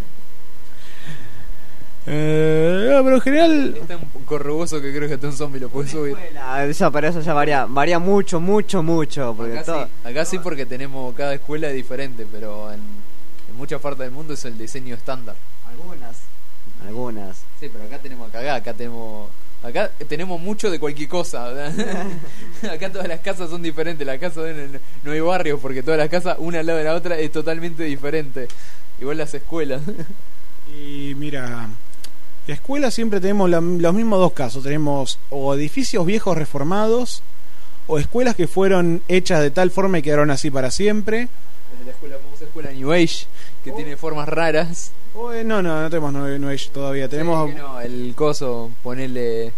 Eh, no, pero en general. Es tan corrugoso que creo que hasta un zombie lo puede subir. La, eso, pero eso ya varía, varía mucho, mucho, mucho. Porque Acá, todo, sí, acá sí porque tenemos cada escuela es diferente, pero en, en muchas partes del mundo es el diseño estándar. Algunas. Algunas. Sí, pero acá tenemos acá, acá tenemos acá tenemos mucho de cualquier cosa. Acá todas las casas son diferentes, las casas en, no hay barrios porque todas las casas una al lado de la otra es totalmente diferente. Igual las escuelas. Y mira, la escuela siempre tenemos la, los mismos dos casos. Tenemos o edificios viejos reformados o escuelas que fueron hechas de tal forma y quedaron así para siempre. La escuela, famosa escuela New Age, que oh. tiene formas raras. Oh, eh, no, no, no tenemos New, New Age todavía. Tenemos sí, no, el coso, ponerle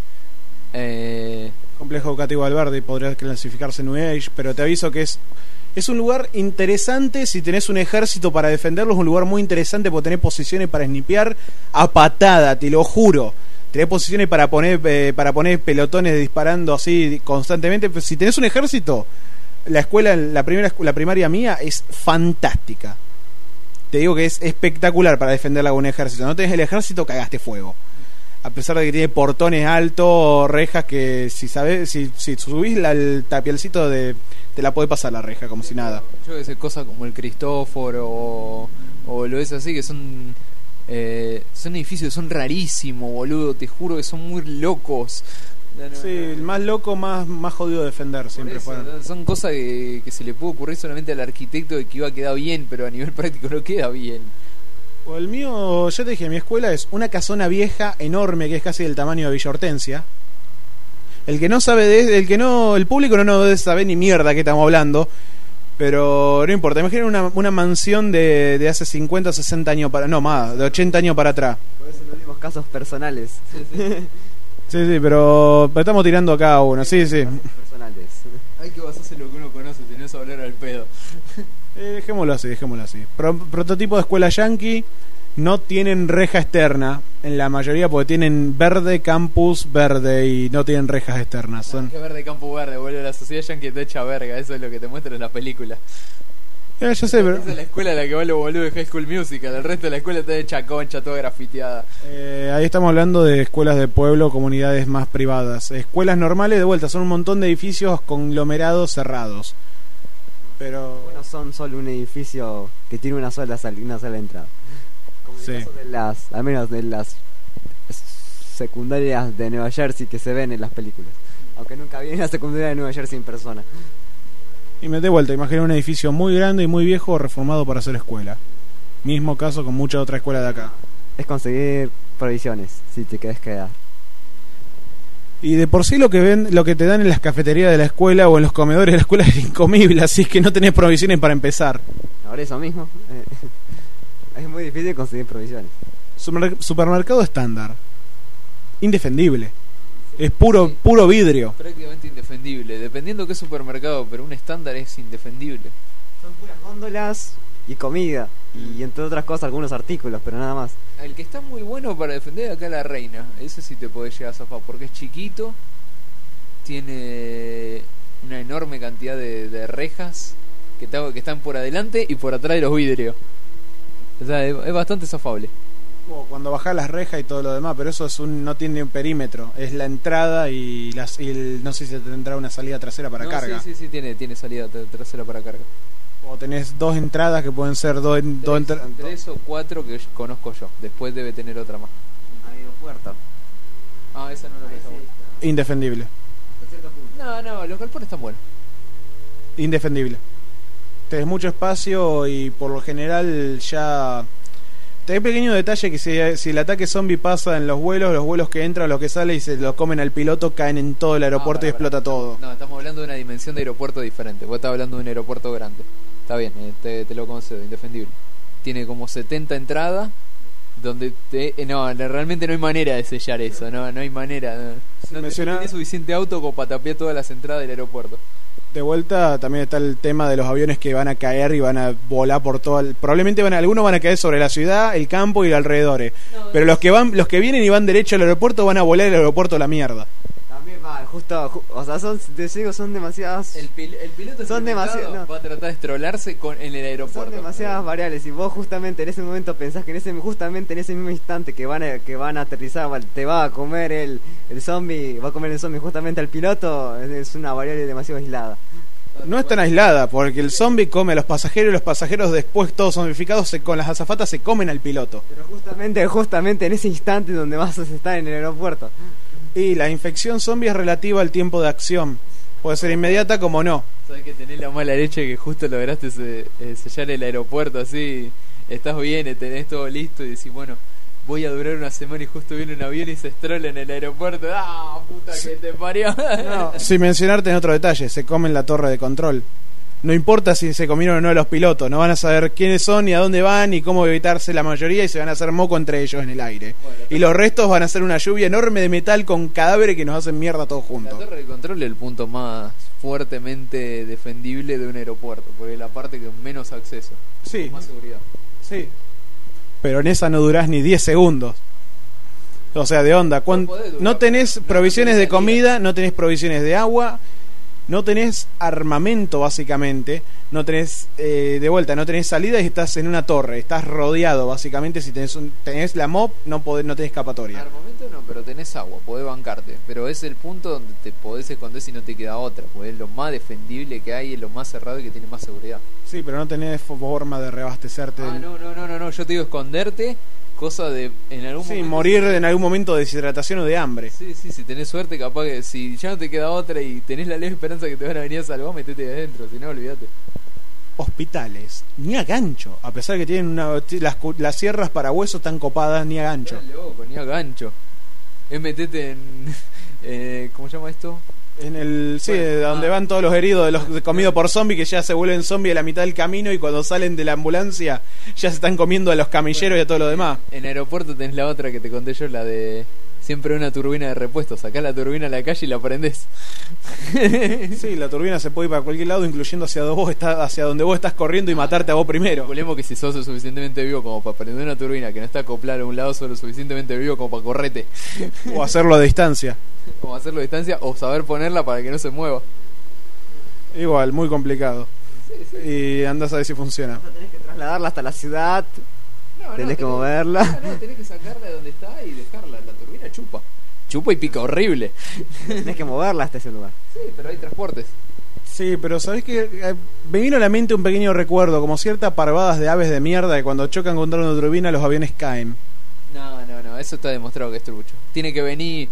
eh... Complejo Educativo Valverde, podría clasificarse New Age, pero te aviso que es es un lugar interesante si tenés un ejército para defenderlo. Es un lugar muy interesante porque tenés posiciones para snipear a patada, te lo juro. Tenés posiciones para poner eh, para poner pelotones disparando así constantemente. Si tenés un ejército, la escuela, la primera la primaria mía es fantástica. Te digo que es espectacular para defenderla con un ejército. No tenés el ejército, cagaste fuego. A pesar de que tiene portones altos, rejas que si sabes, si, si subís la, el tapialcito de, te la podés pasar la reja como si nada. Yo que sé, cosas como el Cristóforo o, o lo es así, que son eh, son edificios que son rarísimos, boludo. Te juro que son muy locos. No, sí, el más loco, más, más jodido de defender siempre eso, fueron. Son cosas que, que se le puede ocurrir solamente al arquitecto de que iba a quedar bien, pero a nivel práctico no queda bien. O el mío, ya te dije, mi escuela es una casona vieja enorme que es casi del tamaño de Villa Hortensia. El que no sabe de, el que no, el público no no sabe ni mierda que estamos hablando, pero no importa. Imaginen una, una mansión de, de hace cincuenta, sesenta años para, no más, de ochenta años para atrás. Por eso no dimos casos personales. Sí, sí. Sí, sí, pero, pero estamos tirando a cada uno, sí, sí. Personales. Hay que basarse en lo que uno conoce, si no es hablar al pedo. Eh, dejémoslo así, dejémoslo así. Pro, prototipo de escuela yankee, no tienen reja externa, en la mayoría porque tienen verde, campus, verde y no tienen rejas externas. Son... No, que verde, campus verde, boludo, la sociedad yankee está hecha verga, eso es lo que te muestran en la película. Eh, yo sé, pero... Esa es la escuela a la que va los boludos de High School Musical, el resto de la escuela está hecha concha, toda grafiteada. Eh, ahí estamos hablando de escuelas de pueblo, comunidades más privadas. Escuelas normales, de vuelta, son un montón de edificios conglomerados cerrados. Pero... Bueno, son solo un edificio que tiene una sola salida, una sola entrada. Como en sí. el caso de las, al menos de las secundarias de Nueva Jersey que se ven en las películas. Aunque nunca vi una secundaria de Nueva Jersey en persona. Y me de vuelta, imagina un edificio muy grande y muy viejo reformado para hacer escuela. Mismo caso con muchas otras escuelas de acá. Es conseguir provisiones, si te querés quedar. Y de por sí lo que ven, lo que te dan en las cafeterías de la escuela o en los comedores de la escuela es incomible, así que no tenés provisiones para empezar. Ahora eso mismo. Eh, es muy difícil conseguir provisiones. Supermer- supermercado estándar. Indefendible. Es puro Sí. puro vidrio. Prácticamente indefendible, dependiendo qué supermercado, pero un estándar es indefendible. Son puras góndolas y comida. Y entre otras cosas algunos artículos, pero nada más. El que está muy bueno para defender acá la Reina, ese sí te podés llegar a zafar, porque es chiquito, tiene una enorme cantidad de, de rejas que, está, que están por adelante y por atrás de los vidrios. O sea, es, es bastante zafable. Oh, cuando bajás las rejas y todo lo demás, pero eso es un, no tiene un perímetro, es la entrada y, las, y el, no sé si tendrá una salida trasera para No, carga. Sí, sí, sí, tiene, tiene salida tra- trasera para carga. O tenés dos entradas que pueden ser dos, en- dos Tres, entradas. tres o cuatro que conozco yo, después debe tener otra más. Aeropuerto. Ah, esa no la pensaba. Indefendible. No, no, los galpones están buenos. Indefendible. Tenés mucho espacio y por lo general ya... Tenés pequeño detalle que si, si el ataque zombie pasa en los vuelos, los vuelos que entran, los que salen y se lo comen al piloto, caen en todo el aeropuerto Ah, y pará, explota pará. todo. No, estamos hablando de una dimensión de aeropuerto diferente. Vos estás hablando de un aeropuerto grande. Está bien, eh, te, te lo concedo, indefendible. Tiene como setenta entradas donde te, eh, no, no, realmente no hay manera de sellar eso, no, no hay manera. No, Se no menciona- tiene suficiente auto como para tapiar todas las entradas del aeropuerto. De vuelta también está el tema de los aviones que van a caer y van a volar por todo el... Probablemente van a, algunos van a caer sobre la ciudad, el campo y los alrededores. No, Pero los que van, los que vienen y van derecho al aeropuerto van a volar el aeropuerto a la mierda. También va, justo, ju- o sea, son, te digo, son demasiadas, El, pil- el piloto Son experimentado demasiado- no. va a tratar de estrolarse con, en el aeropuerto. son demasiadas variables. Y vos justamente en ese momento pensás que en ese, justamente en ese mismo instante que van a, que van a aterrizar, va- te va a comer el, el zombie, va a comer el zombie justamente al piloto, es, es una variable demasiado aislada. No es tan aislada, porque el zombie come a los pasajeros y los pasajeros después todos zombificados se, con las azafatas se comen al piloto. Pero justamente, justamente en ese instante donde vas a estar en el aeropuerto. Y la infección zombie es relativa al tiempo de acción. Puede ser inmediata como no. Sabes que tenés la mala leche que justo lograste se- eh, sellar el aeropuerto así. Estás bien, eh, tenés todo listo y decís, bueno, voy a durar una semana y justo viene un avión y se estrola en el aeropuerto. ¡Ah, puta que te parió! No, sin mencionarte en otro detalle, se comen la torre de control. No importa si se comieron o no los pilotos, no van a saber quiénes son, ni a dónde van, ni cómo evitarse la mayoría, y se van a hacer moco entre ellos en el aire. Bueno, Y los restos van a ser una lluvia enorme de metal con cadáveres que nos hacen mierda todos La juntos. torre de control es el punto más fuertemente defendible de un aeropuerto, porque es la parte con menos acceso, Sí, con más seguridad. sí. Pero en esa no durás ni diez segundos. O sea, de onda. cuan- No podés durar, No tenés no provisiones tenés de salida. comida, no tenés provisiones de agua, no tenés armamento básicamente, no tenés, eh, de vuelta, no tenés salida y estás en una torre, estás rodeado básicamente. Si tenés, un, tenés la mob, no, podés, no tenés escapatoria. Armamento no, pero tenés agua, podés bancarte. Pero es el punto donde te podés esconder si no te queda otra, porque es lo más defendible que hay, es lo más cerrado y que tiene más seguridad. Sí, pero no tenés forma de reabastecerte. Ah, del- no, no, no, no, no, yo te digo esconderte, cosa de en algún Sí, momento... morir en algún momento de deshidratación o de hambre. Sí, sí, si tenés suerte, capaz que si ya no te queda otra y tenés la leve esperanza que te van a venir a salvar, metete ahí adentro, si no, olvídate. Hospitales, ni a gancho, a pesar que tienen una, las, cu- las sierras para huesos están copadas, ni a gancho. Estás loco, ni a gancho. Es metete en... eh, ¿Cómo se llama esto? En el, sí, Bueno, de donde ah. van todos los heridos de los de comidos por zombies, que ya se vuelven zombies a la mitad del camino, y cuando salen de la ambulancia ya se están comiendo a los camilleros y a todo lo demás. En aeropuerto tenés la otra que te conté yo, la de... Siempre una turbina de repuesto, sacás la turbina a la calle y la prendés. Sí, la turbina se puede ir para cualquier lado, incluyendo hacia donde vos estás, hacia donde vos estás corriendo, y matarte a vos primero. Calculemos que si sos lo suficientemente vivo como para prender una turbina que no está acoplada a un lado, sos lo suficientemente vivo como para correte. O hacerlo a distancia. O hacerlo a distancia o saber ponerla para que no se mueva. Igual, muy complicado. Y andás a ver si funciona. Tenés que trasladarla hasta la ciudad, No, tenés que moverla. No, no, tenés que sacarla de donde está y dejarla. La turbina chupa. Chupa y pica horrible. Tenés que moverla hasta ese lugar. Sí, pero hay transportes. Sí, pero ¿sabés qué? Eh, Me vino a la mente un pequeño recuerdo, como ciertas parvadas de aves de mierda que cuando chocan contra una turbina los aviones caen. No, no, no, eso está demostrado que es trucho. Tiene que venir,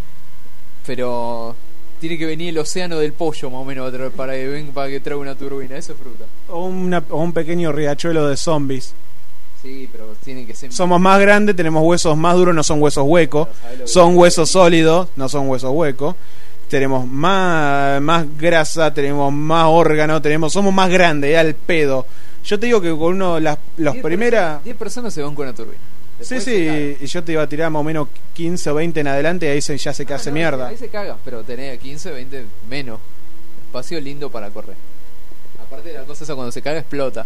pero tiene que venir el océano del pollo más o menos para, para que venga, para que traiga una turbina. Eso es fruta. O, una- o un pequeño riachuelo de zombies. Sí, pero tiene que ser. Somos más grandes, tenemos huesos más duros, no son huesos huecos. Son huesos sólidos, no son huesos huecos. Tenemos más, más grasa, tenemos más órgano, tenemos, somos más grandes, al pedo. Yo te digo que con uno, las los diez primeras... personas- diez personas se van con una turbina. Sí, Después se cagan. sí, y yo te iba a tirar más o menos quince o veinte en adelante, y ahí se, ya se Ah, hace no, mierda. Ahí se caga, pero tenés quince, veinte menos. Espacio lindo para correr. Aparte de la cosa esa, cuando se caga explota.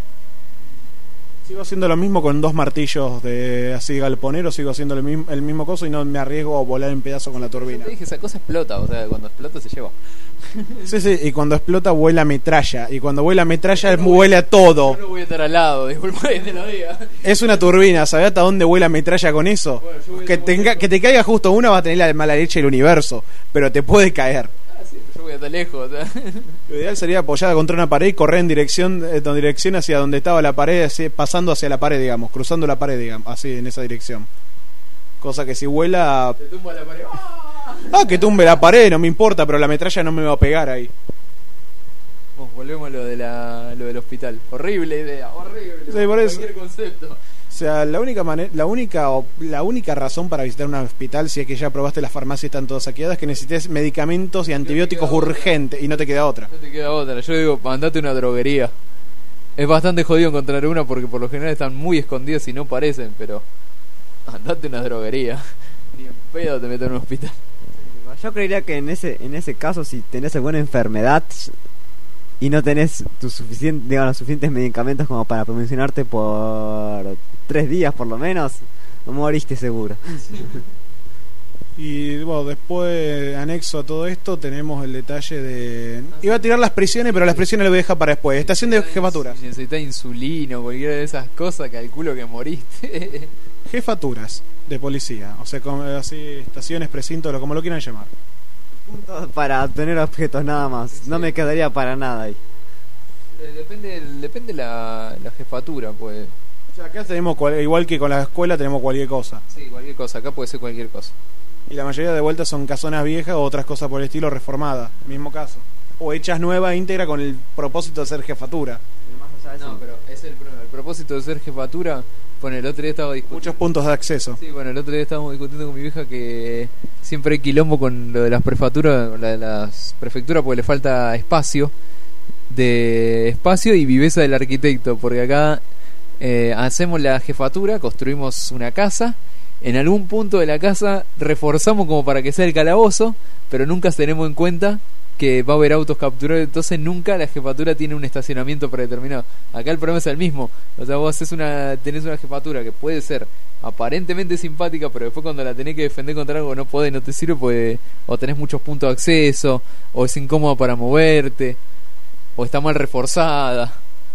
Sigo haciendo lo mismo con dos martillos de así galponero, sigo haciendo el mismo, el mismo coso y no me arriesgo a volar en pedazos con la Yo turbina. te dije, esa cosa explota, o sea, cuando explota se lleva. Sí, sí, y cuando explota vuela metralla, y cuando vuela metralla Yo no voy- vuela todo. Yo no voy a estar al lado, disculpa que te lo diga. Es una turbina, ¿sabés hasta dónde vuela metralla con eso? Bueno, yo voy a Que, estar tenga, lejos. que te caiga justo una va a tener la mala leche del universo, pero te puede caer. Ah, sí, pero yo voy a estar lejos, o sea. Lo ideal sería apoyada contra una pared y correr en dirección, eh, en dirección hacia donde estaba la pared, así, pasando hacia la pared, digamos, cruzando la pared, digamos, así, en esa dirección. Cosa que si vuela... Te tumba la pared. ¡Ah! Ah, que tumbe la pared, no me importa, pero la metralla no me va a pegar ahí. Bueno, volvemos a lo, de la, lo del hospital. Horrible idea, horrible. Sí, por eso. Cualquier concepto. O sea, la única manera, la única o- la única razón para visitar un hospital, si es que ya probaste las farmacias y están todas saqueadas, es que necesites medicamentos y antibióticos queda otra. urgentes y no te queda otra. No te queda otra. Yo digo, mandate una droguería. Es bastante jodido encontrar una porque por lo general están muy escondidas y no parecen, pero andate una droguería. Ni en pedo te meto en un hospital. Yo creería que en ese en ese caso, si tenés alguna enfermedad y no tenés tus suficientes, digamos, los suficientes medicamentos como para promocionarte por tres días por lo menos, moriste seguro. Y bueno, después, anexo a todo esto, tenemos el detalle de... Iba a tirar las prisiones, pero las prisiones lo voy a dejar para después. Estación de jefaturas. Si necesitas insulina o cualquiera de esas cosas, calculo que moriste. Jefaturas de policía. O sea, como, así, estaciones, precintos, como lo quieran llamar. Puntos para obtener objetos nada más. Sí. No me quedaría para nada ahí. Eh, Depende, depende la, la jefatura, pues. O sea, acá tenemos, cual, igual que con la escuela, tenemos cualquier cosa. Sí, cualquier cosa. Acá puede ser cualquier cosa. Y la mayoría de vueltas son casonas viejas o otras cosas por el estilo reformadas. Mismo caso. O hechas nuevas, íntegra, con el propósito de ser jefatura. No, pero ese es el problema. El propósito de ser jefatura, bueno, el otro día estaba discutiendo. Muchos puntos de acceso. Sí, bueno, el otro día estábamos discutiendo con mi vieja que siempre hay quilombo con lo de las prefecturas, la de las prefecturas, porque le falta espacio, de espacio y viveza del arquitecto, porque acá eh, hacemos la jefatura, construimos una casa, en algún punto de la casa reforzamos como para que sea el calabozo, pero nunca tenemos en cuenta que va a haber autos capturados, entonces nunca la jefatura tiene un estacionamiento predeterminado. Acá el problema es el mismo, o sea, vos haces una, tenés una jefatura que puede ser aparentemente simpática, pero después cuando la tenés que defender contra algo no podés, no te sirve, pues o tenés muchos puntos de acceso, o es incómodo para moverte, o está mal reforzada.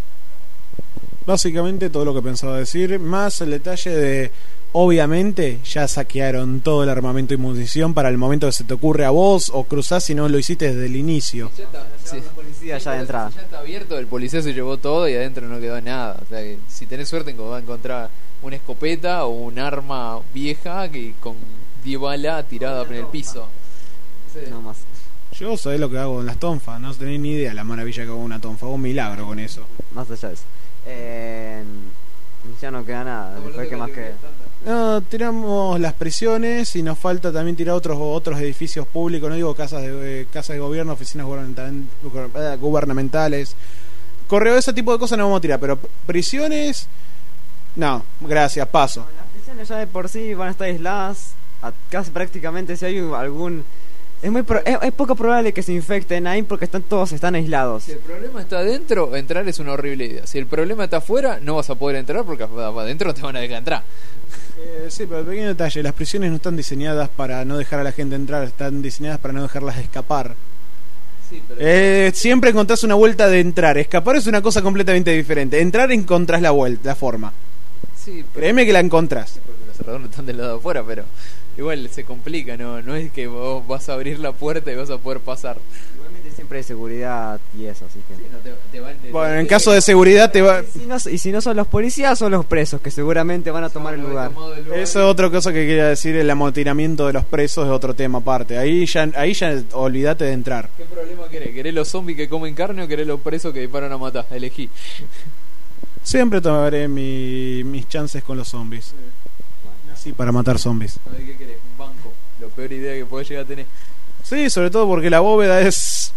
Básicamente todo lo que pensaba decir, más el detalle de... Obviamente ya saquearon todo el armamento y munición para el momento que se te ocurre a vos o cruzás si no lo hiciste desde el inicio. Ya está, sí. La policía ya de entrada. Ya está abierto, el policía se llevó todo y adentro no quedó nada. O sea, que si tenés suerte va a encontrar una escopeta o un arma vieja que con diez balas tirada en el piso. Sí. No más. Yo sabés lo que hago en las tonfas, no tenés ni idea la maravilla que hago en una tonfa, hago un milagro con eso. Más allá de eso. Eh, ya no queda nada. Después, ¿qué más queda? No, tiramos las prisiones y nos falta también tirar otros otros edificios públicos, no digo casas de eh, casas de gobierno, oficinas gubernamental, gubernamentales, correo, ese tipo de cosas no vamos a tirar, pero prisiones, no, gracias, paso. Las prisiones ya de por sí van a estar aisladas, a casi prácticamente si hay algún... Es muy pro- es, es poco probable que se infecten ahí porque están todos están aislados. Si el problema está adentro, entrar es una horrible idea. Si el problema está afuera, no vas a poder entrar porque adentro no te van a dejar entrar. Eh, sí, pero el pequeño detalle, las prisiones no están diseñadas para no dejar a la gente entrar, están diseñadas para no dejarlas escapar. Sí, pero... eh, siempre encontrás una vuelta de entrar, escapar es una cosa completamente diferente, entrar encontrás la vuelta, la forma. Sí, pero... Créeme que la encontrás. Sí, porque los cerradores no están del lado de afuera, pero igual se complica, no no es que vos vas a abrir la puerta y vas a poder pasar. Igualmente siempre hay seguridad y eso, así que... Sí, no te, te van, te, Bueno, te, en te, caso de seguridad te va... Y si, no, y si no son los policías, son los presos que seguramente van a tomar el lugar. el lugar. Eso es otra cosa que quería decir, el amotinamiento de los presos es otro tema aparte. Ahí ya, ahí ya olvídate de entrar. ¿Qué problema querés? ¿Querés los zombies que comen carne o querés los presos que disparan a matar? Elegí. Siempre tomaré mi, mis chances con los zombies. Así para matar zombies. A ver, ¿qué querés? Un banco. Lo peor idea que podés llegar a tener. Sí, sobre todo porque la bóveda es...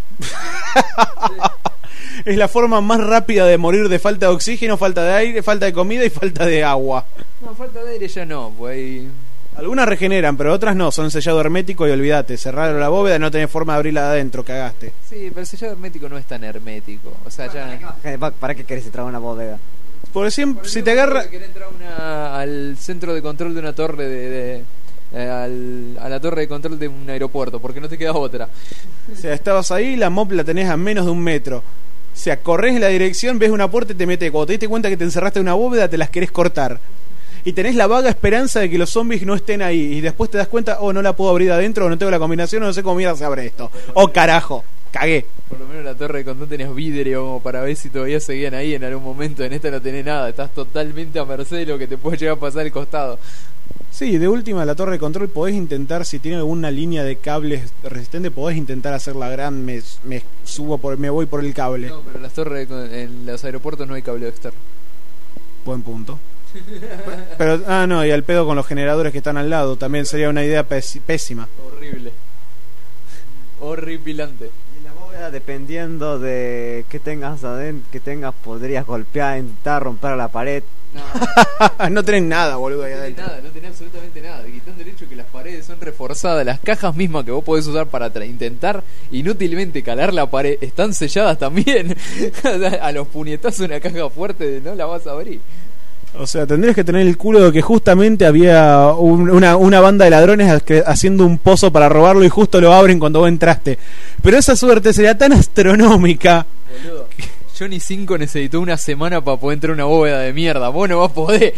es la forma más rápida de morir de falta de oxígeno, falta de aire, falta de comida y falta de agua. No, falta de aire ya no, pues ahí... Algunas regeneran, pero otras no, son sellado hermético y olvídate, cerrar la bóveda y no tenés forma de abrirla de adentro, cagaste. Sí, pero el sellado hermético no es tan hermético. O sea, ya... ¿Para qué querés entrar a una bodega? Por siempre, Por si ejemplo, te agarra... querés entrar una, al centro de control de una torre de... de eh, al, a la torre de control de un aeropuerto, porque no te queda otra. O sea, estabas ahí, la mop la tenés a menos de un metro. O sea, corres en la dirección, ves una puerta y te metes. Cuando te diste cuenta que te encerraste en una bóveda, te las querés cortar. Y tenés la vaga esperanza de que los zombies no estén ahí. Y después te das cuenta, oh, no la puedo abrir adentro, o no tengo la combinación, o no sé cómo mierda se abre esto. Oh, carajo, cagué. Por lo menos la torre de control tenías vidrio como para ver si todavía seguían ahí en algún momento. En esta no tenés nada, estás totalmente a merced de lo que te puede llegar a pasar al costado. Sí, de última, la torre de control podés intentar, si tiene alguna línea de cables resistente, podés intentar hacerla gran, me, me subo por, me voy por el cable. No, pero las torres de, en los aeropuertos no hay cable externo. Buen punto. Pero, ah, no, y al pedo con los generadores que están al lado, también sería una idea pés- pésima. Horrible. Horripilante. Y la bóveda, dependiendo de qué tengas adentro, que tengas, podrías golpear, intentar romper la pared. No, No tenés nada, boludo, ahí no tenés adentro. nada, no tenés absolutamente nada. Quitando el hecho que las paredes son reforzadas, las cajas mismas que vos podés usar para tra- intentar inútilmente calar la pared están selladas también. A los puñetazos una caja fuerte no la vas a abrir. O sea, tendrías que tener el culo de que justamente había un- una, una banda de ladrones que- haciendo un pozo para robarlo y justo lo abren cuando vos entraste. Pero esa suerte sería tan astronómica. Boludo. Johnny cinco necesitó una semana para poder entrar a una bóveda de mierda. Vos no vas a poder.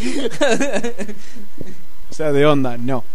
O sea, de onda, no.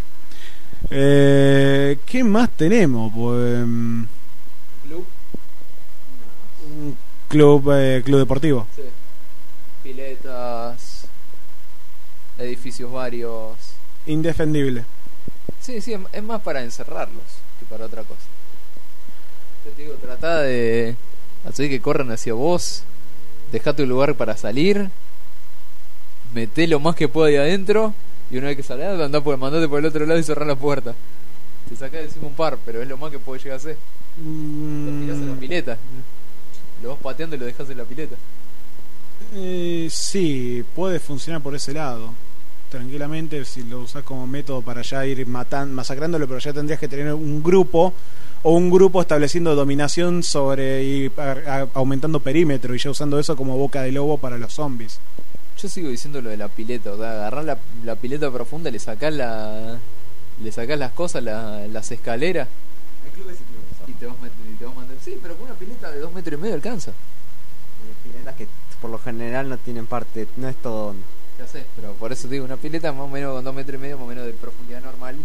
Eh, ¿Qué más tenemos? Pues, mm, Club. un club, eh, club deportivo. Sí. Piletas. Edificios varios. Indefendible. Sí, sí, es- es más para encerrarlos que para otra cosa. Yo te digo, tratá de hacer que corran hacia vos. Dejá tu lugar para salir. Meté lo más que pueda ahí adentro. Y una vez que salgas, andá por, mandate por el otro lado y cerrá la puerta. Te sacás encima un par, pero es lo más que puede llegar a hacer. Lo tirás en la Mm, pileta. Lo vas pateando y lo dejás en la pileta. eh, sí, puede funcionar por ese lado. Tranquilamente, si lo usás como método para ya ir matando, masacrándolo, pero ya tendrías que tener un grupo o un grupo estableciendo dominación sobre y a- a- aumentando perímetro y ya usando eso como boca de lobo para los zombies. Yo sigo diciendo lo de la pileta, o sea, agarrás la, la pileta profunda, le sacás la, le sacás las cosas, la- las escaleras El club es el club. y te vas metiendo, y te vas mandando. Sí, pero con una pileta de dos metros y medio alcanza. Piletas que por lo general no tienen parte, no es todo hondo. Ya sé, pero por eso te digo, una pileta más o menos con dos metros y medio, más o menos de profundidad normal.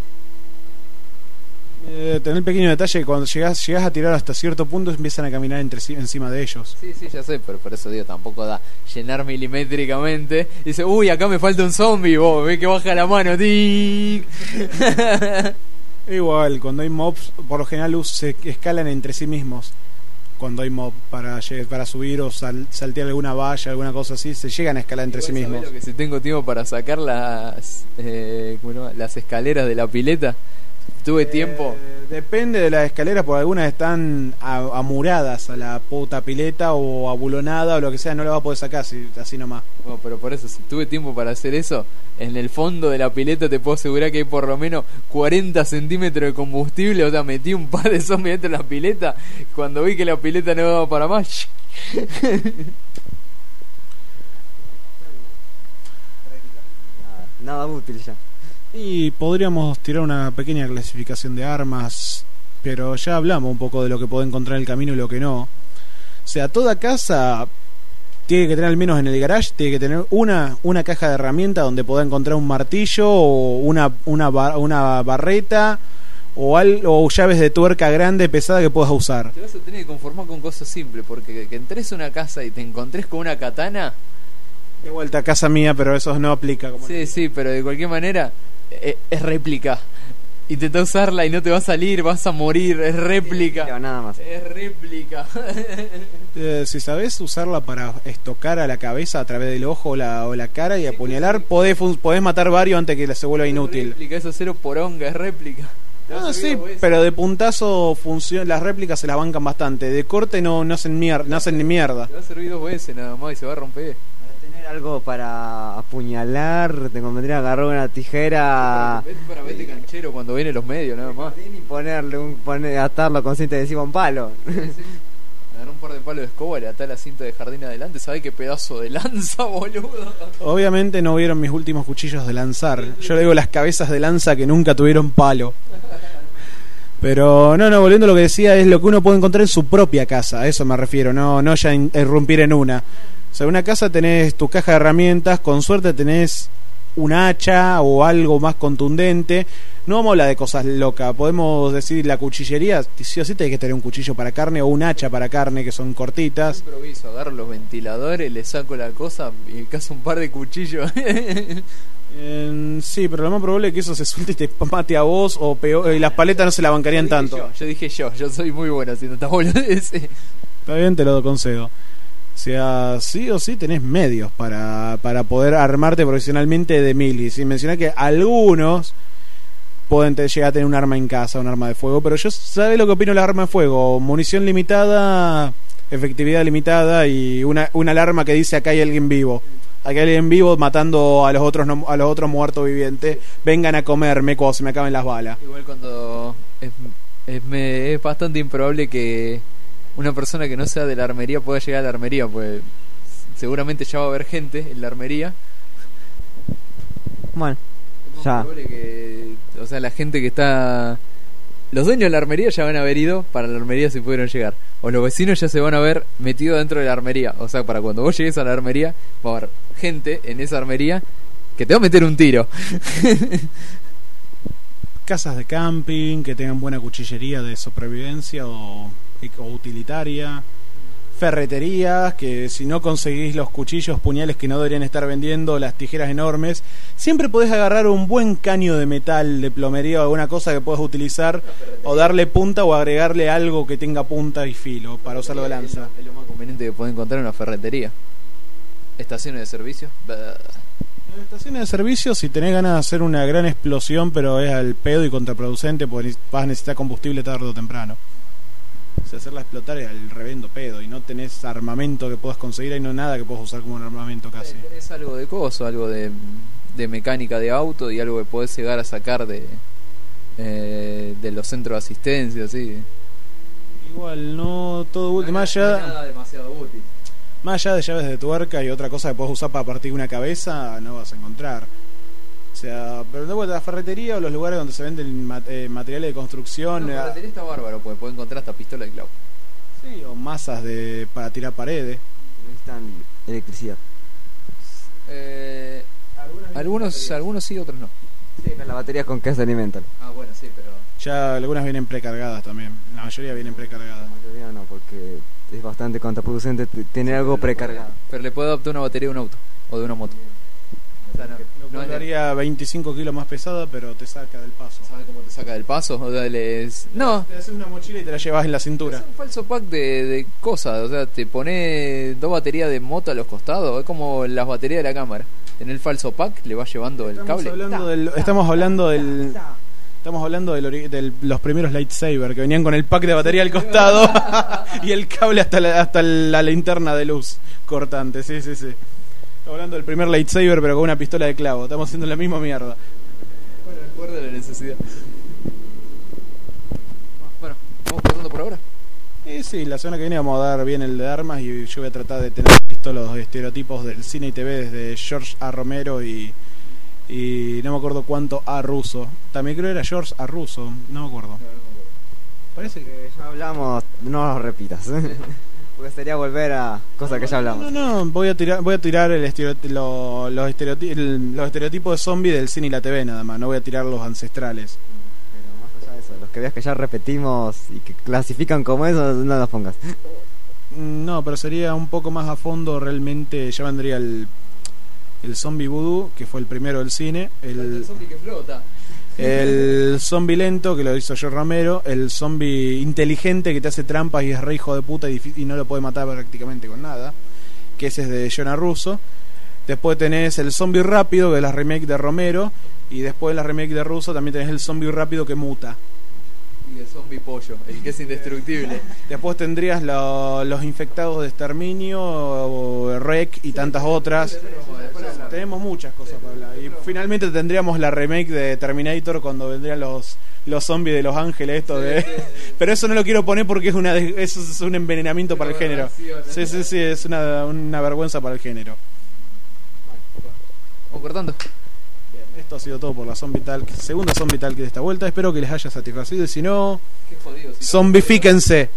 Eh, tener el pequeño detalle que cuando llegas, llegas a tirar hasta cierto punto empiezan a caminar entre sí- encima de ellos. Sí, sí, ya sé, pero por eso digo, tampoco da llenar milimétricamente. Dice, uy, acá me falta un zombie, vos, ve que baja la mano, tic. Igual, cuando hay mobs, por lo general us- se escalan entre sí mismos. Cuando hay mob para, lle- para subir o sal- saltear alguna valla, alguna cosa así, se llegan a escalar entre sí Igual sabés mismos. lo que si tengo tiempo para sacar las, eh, ¿cómo se llama? Las escaleras de la pileta, tuve tiempo. Eh, depende de las escaleras, porque algunas están a- amuradas a la puta pileta o abulonada o lo que sea, no la vas a poder sacar así, así nomás. Bueno, pero por eso, si tuve tiempo para hacer eso, en el fondo de la pileta te puedo asegurar que hay por lo menos cuarenta centímetros de combustible. O sea, metí un par de zombies dentro de la pileta. Cuando vi que la pileta no daba para más, Nada, nada útil ya. Y podríamos tirar una pequeña clasificación de armas, pero ya hablamos un poco de lo que puede encontrar en el camino y lo que no. O sea, toda casa tiene que tener, al menos en el garage, tiene que tener una, una caja de herramientas donde pueda encontrar un martillo o una, una, ba- una barreta o, al, o llaves de tuerca grande, pesada que puedas usar. te vas a tener que conformar con cosas simples. Porque que, que entres a una casa y te encontres con una katana. De vuelta a casa mía, pero eso no aplica. Como Sí, sí, pero de cualquier manera eh, es réplica. Intentá usarla y no te va a salir, vas a morir, es réplica. Pero nada más. Es réplica. Eh, si sabes usarla para estocar a la cabeza a través del ojo o la, o la cara y apuñalar, podés, fun- podés matar varios antes que se vuelva inútil. Réplica, eso cero poronga, es réplica. Te va a Ah, servir sí, dos veces. pero de puntazo funciona, las réplicas se las bancan bastante. De corte no, no hacen mier- no hacen ni mierda. Te va a servir dos veces nada más y se va a romper. Para tener algo para apuñalar, te convendría agarrar una tijera Vete para vete canchero cuando vienen los medios, nada más. y ponerle un, poner, atarlo con cinta adhesiva a un palo. Agarrá un par de palos de escoba, le atá la cinta de jardín adelante. ¿Sabés qué pedazo de lanza, boludo? Obviamente no vieron mis últimos cuchillos de lanzar. Yo le digo las cabezas de lanza que nunca tuvieron palo. Pero no, no, volviendo a lo que decía, es lo que uno puede encontrar en su propia casa. A eso me refiero, no, no ya in- irrumpir en una. O sea, en una casa tenés tu caja de herramientas, con suerte tenés un hacha o algo más contundente. No vamos a hablar de cosas locas, podemos decir la cuchillería, sí o sí tenés que tener un cuchillo para carne o un hacha para carne que son cortitas. Yo improviso, agarro los ventiladores, le saco la cosa y caso un par de cuchillos. Eh, sí, pero lo más probable es que eso se suelte y te mate a vos o peor, y las paletas no se la bancarían Yo dije tanto. Yo, yo dije yo, yo soy muy bueno haciendo esta boludez. Está bien, te lo concedo. O sea, sí o sí tenés medios para, para poder armarte profesionalmente de mili. Sin mencionar que algunos pueden te- llegar a tener un arma en casa, un arma de fuego. Pero yo, ¿sabes lo que opino de la arma de fuego? Munición limitada, efectividad limitada y una, una alarma que dice acá hay alguien vivo. Acá hay alguien vivo matando a los otros no- a los otros muertos vivientes. Vengan a comerme cuando se me acaben las balas. Igual cuando es, es, me- es bastante improbable que una persona que no sea de la armería pueda llegar a la armería, pues seguramente ya va a haber gente en la armería, Bueno, ya. Probable que, o sea, la gente que está... Los dueños de la armería ya van a haber ido para la armería si pudieron llegar. O los vecinos ya se van a ver metidos dentro de la armería. O sea, para cuando vos llegues a la armería, va a haber gente en esa armería que te va a meter un tiro. Casas de camping que tengan buena cuchillería de supervivencia o, o utilitaria. Ferreterías que si no conseguís los cuchillos, puñales que no deberían estar vendiendo, las tijeras enormes, siempre podés agarrar un buen caño de metal, de plomería o alguna cosa que puedas utilizar o darle punta o agregarle algo que tenga punta y filo para usarlo de lanza. Es lo más conveniente que podés encontrar en una ferretería. Estaciones de servicio. Bah. En las estaciones de servicio, si tenés ganas de hacer una gran explosión, pero es al pedo y contraproducente, porque vas a necesitar combustible tarde o temprano. O sea, hacerla explotar es al revendo pedo y no tenés armamento que puedas conseguir, ahí no hay nada que puedas usar como un armamento casi. Tenés algo de coso, algo de, de mecánica de auto y algo que podés llegar a sacar de, eh, de los centros de asistencia, así. Igual, no todo útil, más allá, nada demasiado útil. más allá de llaves de tuerca y otra cosa que puedes usar para partir una cabeza, no vas a encontrar. O sea, pero de vuelta a la ferretería o los lugares donde se venden mat eh, materiales de construcción. No, la ferretería está bárbaro, pues puedes encontrar hasta pistola de clavo. Sí, o masas de para tirar paredes. Necesitan electricidad. Eh, algunos, algunos sí, otros no. Sí, pero la batería con qué se alimentan. Ah, bueno, sí, pero... Ya algunas vienen precargadas también. La mayoría vienen La precargadas. mayoría no, porque es bastante contraproducente t- tener algo precargado. Pero le puedo adaptar una batería de un auto o de una moto. O sea, no, Lo no cual es- haría veinticinco kilos más pesada, pero te saca del paso. ¿Sabes cómo te saca del paso? O sea, les... No, Te haces una mochila y te la llevas en la cintura. es un falso pack de, de cosas. O sea, te pone dos baterías de moto a los costados. Es como las baterías de la cámara. En el falso pack le vas llevando el Estamos cable. hablando del, estamos hablando del, estamos hablando del, ori- del- los primeros lightsaber que venían con el pack de batería al costado y el cable hasta la, hasta la linterna de luz cortante. Sí, sí, sí. Estamos hablando del primer lightsaber pero con una pistola de clavo. Estamos haciendo la misma mierda. Bueno, recuerda la necesidad. Bueno, vamos pasando por ahora. Y sí, la semana que viene vamos a dar bien el de armas y yo voy a tratar de tener listo los estereotipos del cine y T V desde George A. Romero y, y no me acuerdo cuánto A. Russo. También creo que era George A. Russo, no me acuerdo. Parece que... Que ya hablamos, no lo repitas. Porque sería volver a cosas que ya hablamos. No, no, no, voy a tirar, voy a tirar el estereoti- lo- los, estereoti- el- los estereotipos de zombie del cine y la T V nada más, no voy a tirar los ancestrales. Pero más allá de eso, los que veas que ya repetimos y que clasifican como eso, no los pongas. Mm, No, pero sería un poco más a fondo realmente, ya vendría el, el zombie voodoo, que fue el primero del cine, el, zombie que flota. el zombie lento, que lo hizo George Romero, el zombie inteligente que te hace trampas y es re hijo de puta y, difí- y no lo puede matar prácticamente con nada, que ese es de Jonah Russo. Después tenés el zombie rápido, que es la remake de Romero, y después de la remake de Russo también tenés el zombie rápido que muta. Y el zombie pollo, el que es indestructible. Después tendrías lo- los infectados de exterminio, o Rec y tantas otras. Tenemos muchas cosas para hablar. Y finalmente tendríamos la remake de Terminator cuando vendrían los los zombies de Los Ángeles, esto de... Pero eso no lo quiero poner porque es una des- eso es un envenenamiento para el género. Sí, sí, sí, es una, una vergüenza para el género. Vamos cortando. Esto ha sido todo por la Zombie Talk, segunda Zombie Talk de esta vuelta. Espero que les haya satisfacido y si no, Qué jodido. si no- zombifíquense.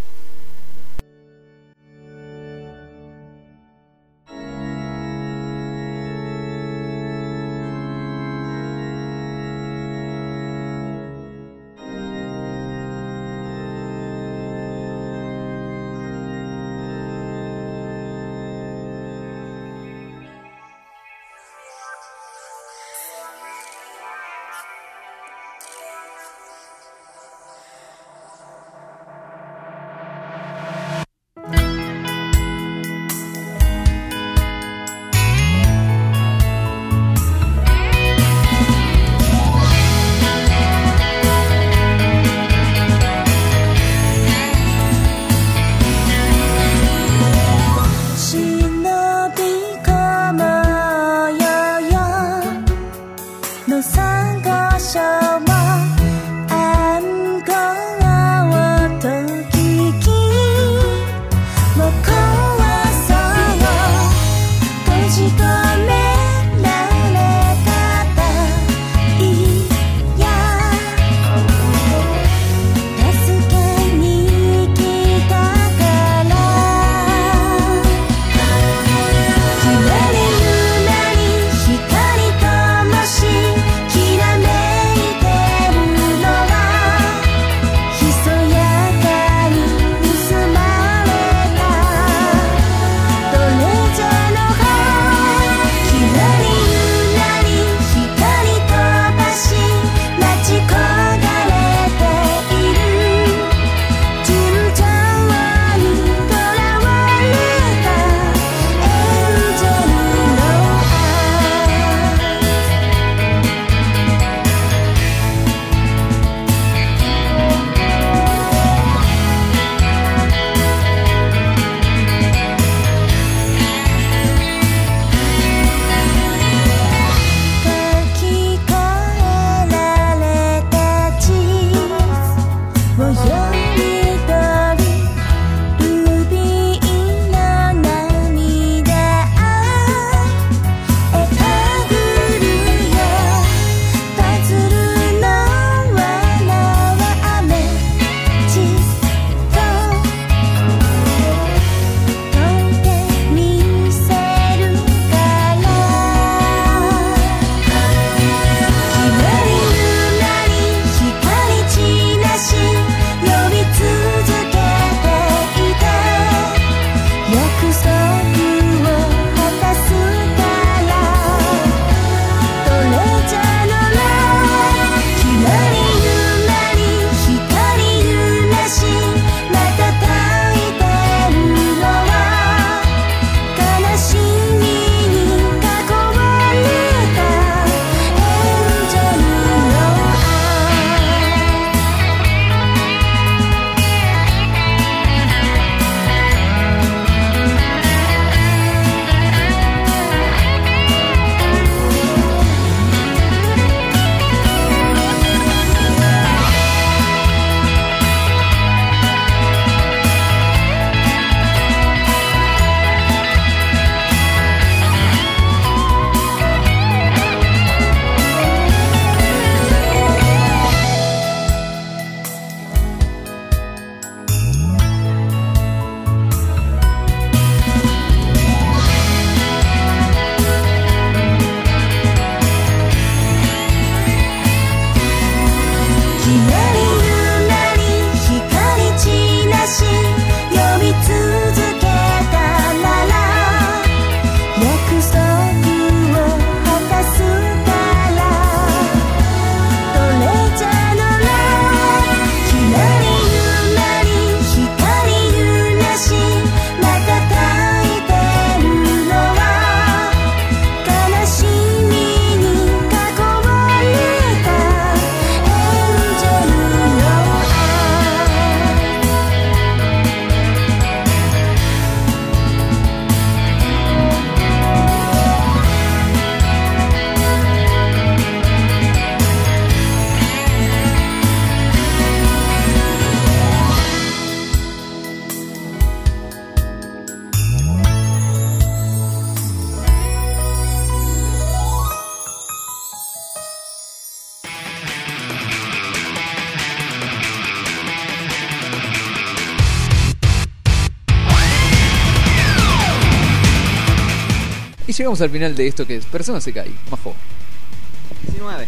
Y llegamos al final de esto que es Persona Sekai, Majo. diecinueve.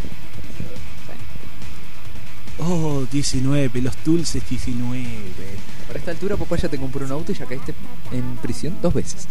Oh, diecinueve, los dulces diecinueve. Para esta altura, papá ya te compró un auto y ya caíste en prisión dos veces.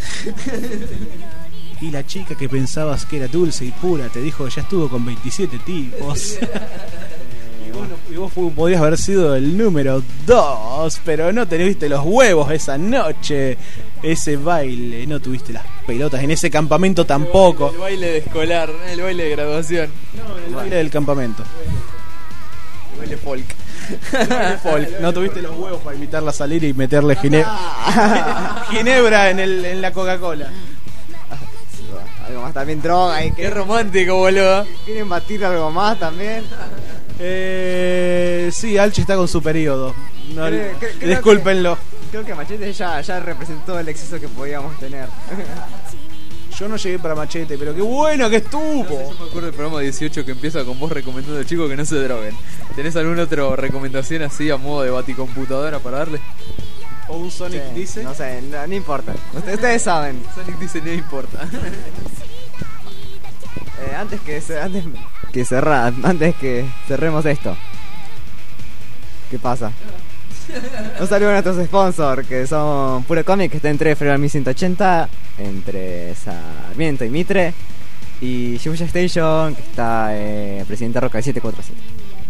Y la chica que pensabas que era dulce y pura te dijo que ya estuvo con veintisiete tipos. Y vos, no- y vos fu- podías haber sido el número dos, pero no tuviste los huevos esa noche. Ese baile, no tuviste las pelotas en ese campamento tampoco. El baile de escolar, el baile de graduación. No, el baile del campamento. El baile folk. Folk. No tuviste los huevos para invitarla a salir y meterle gine- ginebra en, el, en la Coca-Cola. Algo más también, droga. Y Qué que romántico, boludo. quieren batir algo más también. Eh, sí, Alche está con su periodo. No, Creo- creo- creo discúlpenlo. Creo que Machete ya, ya representó el exceso que podíamos tener. Yo no llegué para Machete, pero qué bueno que estuvo. Yo me acuerdo del programa dieciocho que empieza con vos recomendando al chico que no se droguen. ¿Tenés alguna otra recomendación así a modo de baticomputadora para darle? O un Sonic Sí, dice. No sé, no, no importa. Ustedes, ustedes saben. Sonic dice no importa. Eh, antes que ce- antes que cerrar, antes que cerremos esto. ¿Qué pasa? Un saludo a nuestros sponsors, que son Puro Comic, que está entre Feral mil ciento ochenta, entre Sarmiento y Mitre, y Shibuya Station, que está eh, Presidente Roca siete cuatro siete.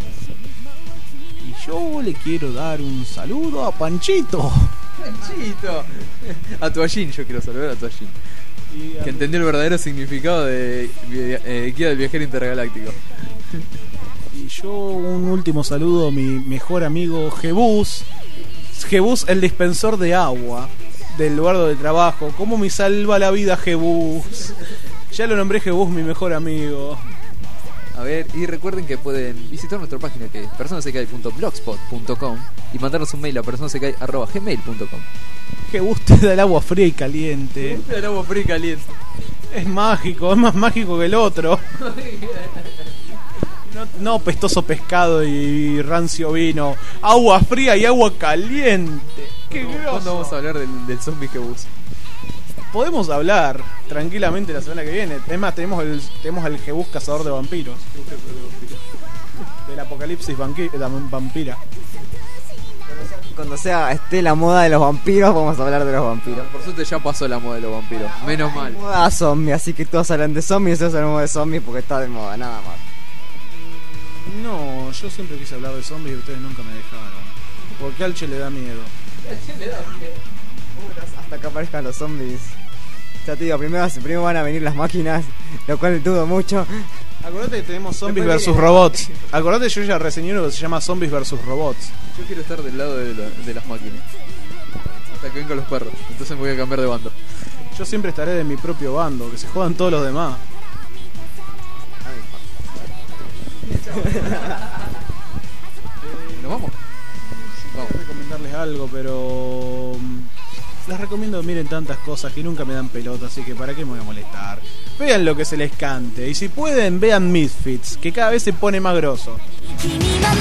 Y yo le quiero dar un saludo a Panchito. Panchito. A Toallín, yo quiero saludar a Toallín. Y a- Que entendió el verdadero significado de eh, Guía del Viajero Intergaláctico. Y yo un último saludo a mi mejor amigo Jebus. Jebus, el dispensor de agua del lugar de trabajo. ¿Cómo me salva la vida Jebus? Ya lo nombré Jebus, mi mejor amigo. A ver, y recuerden que pueden visitar nuestra página que es personasekai punto blogspot punto com y mandarnos un mail a personasekai arroba gmail punto com. Jebus te da el agua fría y caliente. El agua fría y caliente. Es mágico, es más mágico que el otro. No, no pestoso pescado y rancio vino. Agua fría y agua caliente. Qué ¿Cuándo groso. vamos a hablar del, del zombie Jebus? Podemos hablar tranquilamente la semana que viene. Es más, tenemos el, tenemos el Jebus cazador de vampiros. Del apocalipsis vanqui- la vampira. Cuando sea esté la moda de los vampiros, vamos a hablar de los vampiros. Por suerte ya pasó la moda de los vampiros. Menos mal. Moda zombie, así que todos hablan de zombies, nosotros hablamos de zombies porque está de moda, nada más. No, yo siempre quise hablar de zombies y ustedes nunca me dejaron. Porque Alche le da miedo. Hasta que aparezcan los zombies. Ya te digo, primero, primero van a venir las máquinas, lo cual dudo mucho. Acordate que tenemos zombies Después versus viene- robots. Acordate, yo ya reseñé uno que se llama Zombies versus Robots. Yo quiero estar del lado de, la- de las máquinas. Hasta que vengan los perros. Entonces me voy a cambiar de bando. Yo siempre estaré de mi propio bando, que se jodan todos los demás. ¿Nos vamos? Voy a recomendarles algo, pero mm, les recomiendo que miren tantas cosas que nunca me dan pelota, así que para qué me voy a molestar. Vean lo que se les cante y si pueden vean Misfits, que cada vez se pone más grosso. 君の